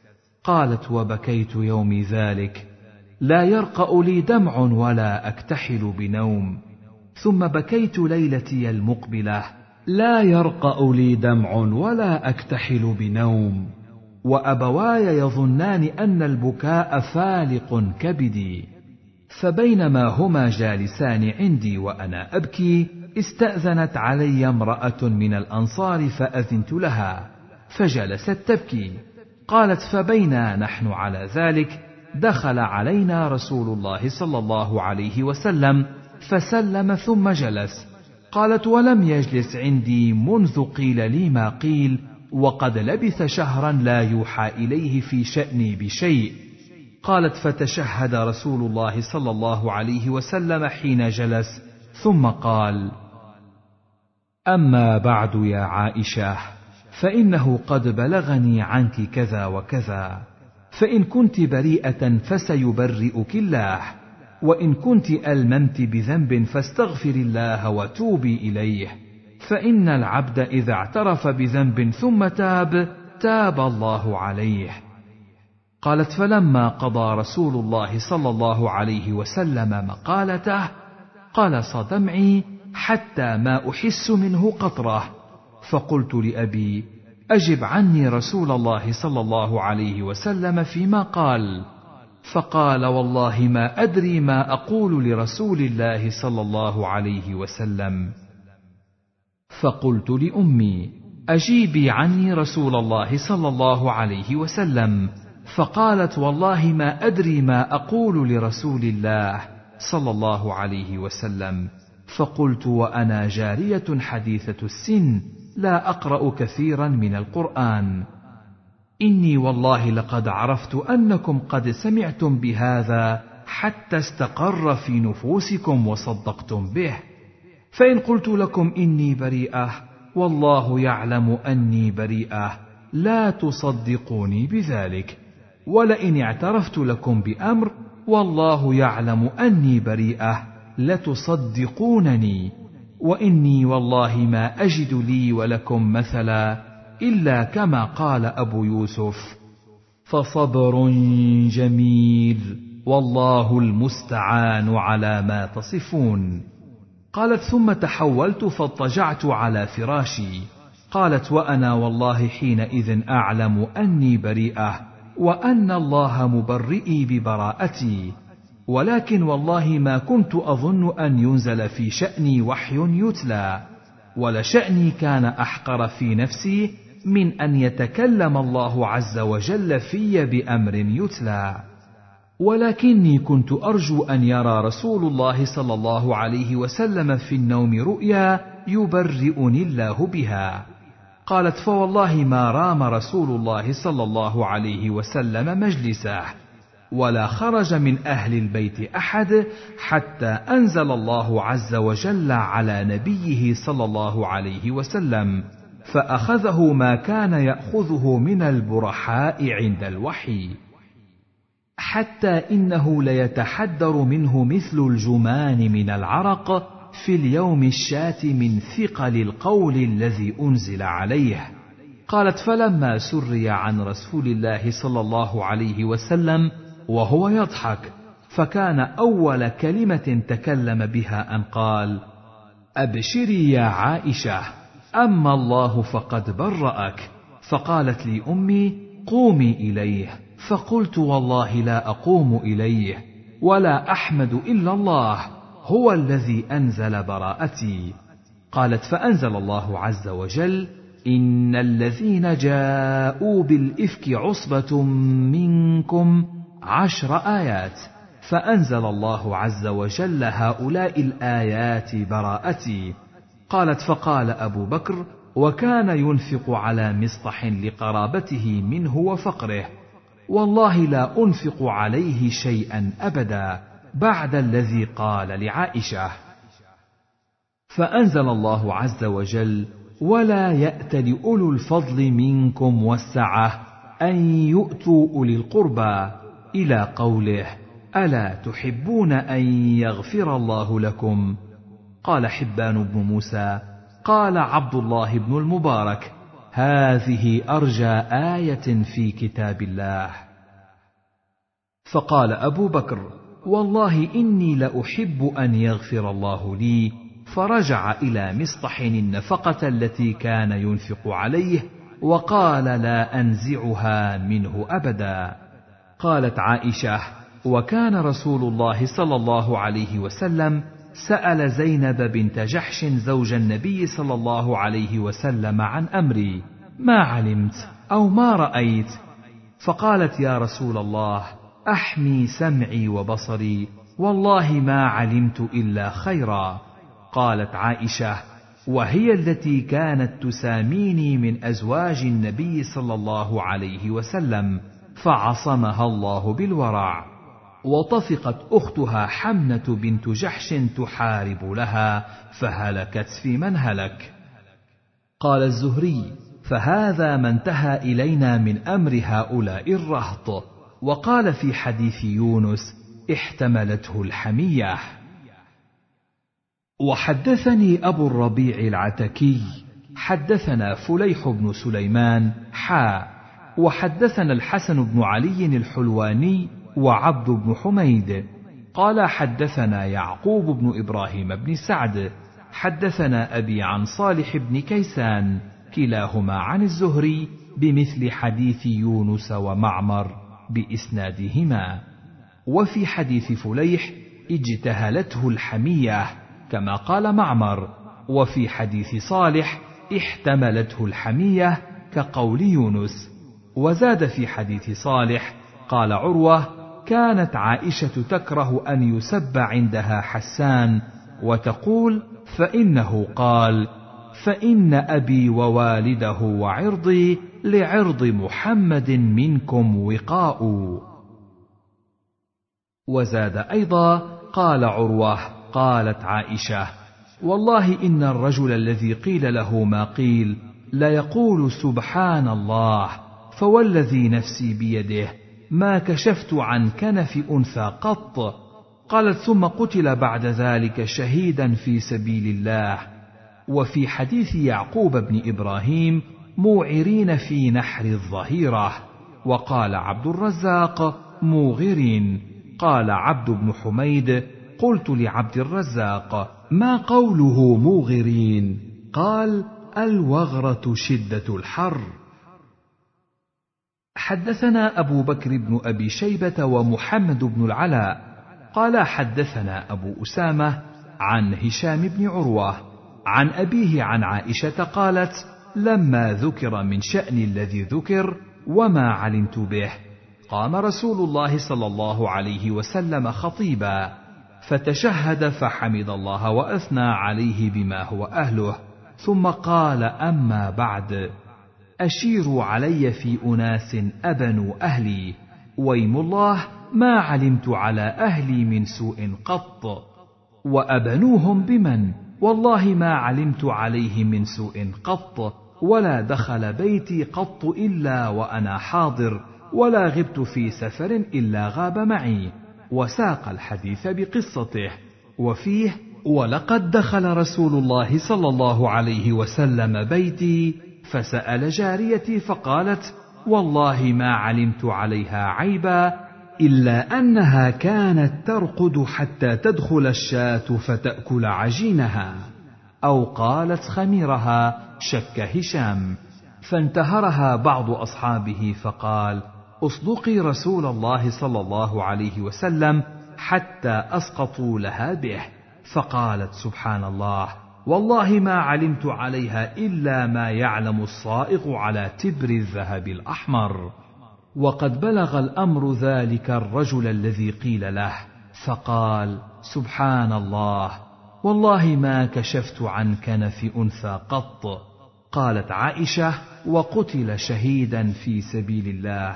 قالت: وبكيت يومي ذلك، لا يرقأ لي دمع ولا أكتحل بنوم. ثم بكيت ليلتي المقبلة، لا يرقأ لي دمع ولا أكتحل بنوم، وأبواي يظنان أن البكاء فالق كبدي. فبينما هما جالسان عندي وأنا أبكي، استأذنت علي امرأة من الأنصار فأذنت لها، فجلست تبكي. قالت: فبينا نحن على ذلك دخل علينا رسول الله صلى الله عليه وسلم فسلم ثم جلس. قالت: ولم يجلس عندي منذ قيل لي ما قيل، وقد لبث شهرا لا يوحى إليه في شأني بشيء. قالت: فتشهد رسول الله صلى الله عليه وسلم حين جلس، ثم قال: أما بعد يا عائشة، فإنه قد بلغني عنك كذا وكذا، فإن كنت بريئة فسيبرئك الله، وإن كنت ألممت بذنب فاستغفر الله وتوبي إليه، فإن العبد إذا اعترف بذنب ثم تاب الله عليه. قالت: فلما قضى رسول الله صلى الله عليه وسلم مقالته قلص دمعي حتى ما أحس منه قطرة، فقلت لأبي: أجب عني رسول الله صلى الله عليه وسلم فيما قال. فقال: والله ما أدري ما أقول لرسول الله صلى الله عليه وسلم. فقلت لأمي: أجيبي عني رسول الله صلى الله عليه وسلم. فقالت: والله ما أدري ما أقول لرسول الله صلى الله عليه وسلم. فقلت وأنا جارية حديثة السن لا أقرأ كثيرا من القرآن: إني والله لقد عرفت أنكم قد سمعتم بهذا حتى استقر في نفوسكم وصدقتم به، فإن قلت لكم إني بريئة والله يعلم أني بريئة لا تصدقوني بذلك، ولئن اعترفت لكم بأمر والله يعلم أني بريئة لتصدقونني، وإني والله ما أجد لي ولكم مثلا إلا كما قال أبو يوسف: فصبر جميل والله المستعان على ما تصفون. قالت: ثم تحولت فاضطجعت على فراشي. قالت: وأنا والله حينئذ أعلم أني بريئة، وأن الله مبرئي ببراءتي، ولكن والله ما كنت أظن أن ينزل في شأني وحي يتلى، ولشأني كان أحقر في نفسي من أن يتكلم الله عز وجل في بأمر يتلى، ولكني كنت أرجو أن يرى رسول الله صلى الله عليه وسلم في النوم رؤيا يبرئني الله بها. قالت: فوالله ما رام رسول الله صلى الله عليه وسلم مجلسه، ولا خرج من أهل البيت أحد حتى أنزل الله عز وجل على نبيه صلى الله عليه وسلم، فأخذه ما كان يأخذه من البرحاء عند الوحي، حتى إنه ليتحدر منه مثل الجمان من العرق في اليوم الشات من ثقل القول الذي أنزل عليه. قالت: فلما سري عن رسول الله صلى الله عليه وسلم وهو يضحك، فكان أول كلمة تكلم بها أن قال: أبشري يا عائشة، أما الله فقد برأك. فقالت لي أمي: قومي إليه. فقلت: والله لا أقوم إليه، ولا أحمد إلا الله، هو الذي أنزل براءتي. قالت: فأنزل الله عز وجل: إن الذين جاءوا بالإفك عصبة منكم 10 آيات، فأنزل الله عز وجل هؤلاء الآيات براءتي. قالت: فقال أبو بكر: وكان ينفق على مصطح لقرابته منه وفقره، والله لا أنفق عليه شيئا أبدا بعد الذي قال لعائشة. فأنزل الله عز وجل: ولا يأت لأولو الفضل منكم والسعة أن يؤتوا أولي القربى، إلى قوله: ألا تحبون أن يغفر الله لكم؟ قال حبان بن موسى: قال عبد الله بن المبارك: هذه أرجى آية في كتاب الله. فقال أبو بكر: والله إني لأحب أن يغفر الله لي، فرجع إلى مصطح النفقة التي كان ينفق عليه، وقال: لا أنزعها منه أبدا. قالت عائشة: وكان رسول الله صلى الله عليه وسلم سأل زينب بنت جحش زوج النبي صلى الله عليه وسلم عن أمري: ما علمت أو ما رأيت؟ فقالت: يا رسول الله، أحمي سمعي وبصري، والله ما علمت إلا خيرا. قالت عائشة: وهي التي كانت تساميني من أزواج النبي صلى الله عليه وسلم، فعصمها الله بالورع. وطفقت أختها حمنة بنت جحش تحارب لها، فهلكت في من هلك. قال الزهري: فهذا ما انتهى إلينا من أمر هؤلاء الرهط. وقال في حديث يونس: احتملته الحمية. وحدثني أبو الربيع العتكي حدثنا فليح بن سليمان وحدثنا الحسن بن علي الحلواني وعبد بن حميد قال: حدثنا يعقوب بن إبراهيم بن سعد حدثنا أبي عن صالح بن كيسان، كلاهما عن الزهري بمثل حديث يونس ومعمر بإسنادهما. وفي حديث فليح: اجتهلته الحمية، كما قال معمر. وفي حديث صالح: احتملته الحمية، كقول يونس. وزاد في حديث صالح: قال عروة: كانت عائشة تكره أن يسب عندها حسان، وتقول: فإنه قال: فإن أبي ووالده وعرضي لعرض محمد منكم وقاء. وزاد أيضا: قال عروة: قالت عائشة: والله إن الرجل الذي قيل له ما قيل ليقول: سبحان الله، فوالذي نفسي بيده ما كشفت عن كنف أنثى قط. قالت: ثم قتل بعد ذلك شهيدا في سبيل الله. وفي حديث يعقوب بن إبراهيم: موعرين في نحر الظهيرة. وقال عبد الرزاق: موغرين. قال عبد بن حميد: قلت لعبد الرزاق: ما قوله موغرين؟ قال: الوغرة شدة الحر. حدثنا أبو بكر بن أبي شيبة ومحمد بن العلاء قال حدثنا أبو أسامة عن هشام بن عروة عن أبيه عن عائشة قالت: لما ذكر من شأن الذي ذكر وما علمت به، قام رسول الله صلى الله عليه وسلم خطيبا فتشهد فحمد الله وأثنى عليه بما هو أهله، ثم قال: أما بعد، أشيروا علي في أناس أبنوا أهلي، ويم الله ما علمت على أهلي من سوء قط. وأبنوهم بمن؟ والله ما علمت عليه من سوء قط، ولا دخل بيتي قط إلا وأنا حاضر، ولا غبت في سفر إلا غاب معي. وساق الحديث بقصته، وفيه: ولقد دخل رسول الله صلى الله عليه وسلم بيتي فسأل جاريتي فقالت: والله ما علمت عليها عيبا إلا أنها كانت ترقد حتى تدخل الشاة فتأكل عجينها، أو قالت خميرها، شك هشام. فانتهرها بعض أصحابه فقال: أصدقي رسول الله صلى الله عليه وسلم، حتى أسقطوا لها به. فقالت: سبحان الله، والله ما علمت عليها إلا ما يعلم الصائغ على تبر الذهب الأحمر. وقد بلغ الأمر ذلك الرجل الذي قيل له، فقال: سبحان الله، والله ما كشفت عن كنف أنثى قط. قالت عائشة: وقتل شهيدا في سبيل الله.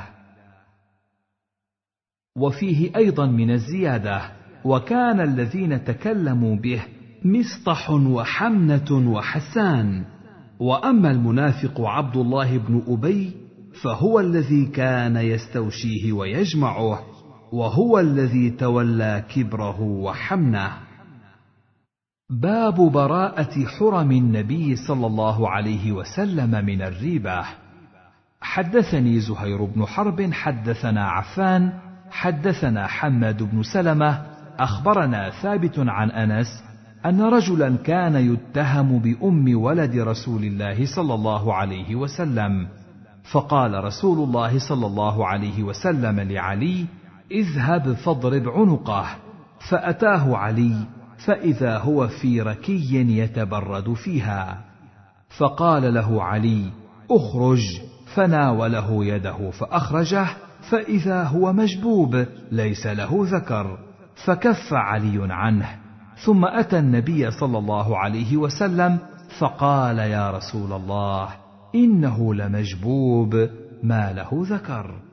وفيه أيضا من الزيادة: وكان الذين تكلموا به مصطح وحمنة وحسان. وأما المنافق عبد الله بن أبي فهو الذي كان يستوشيه ويجمعه، وهو الذي تولى كبره وحمنه. باب براءة حرم النبي صلى الله عليه وسلم من الريبة. حدثني زهير بن حرب حدثنا عفان حدثنا حماد بن سلمة أخبرنا ثابت عن أنس أن رجلا كان يتهم بأم ولد رسول الله صلى الله عليه وسلم، فقال رسول الله صلى الله عليه وسلم لعلي: اذهب فاضرب عنقه. فأتاه علي فإذا هو في ركي يتبرد فيها، فقال له علي: اخرج. فناوله يده فأخرجه، فإذا هو مجبوب ليس له ذكر، فكف علي عنه. ثم أتى النبي صلى الله عليه وسلم فقال: يا رسول الله، إنه لمجبوب ما له ذكر.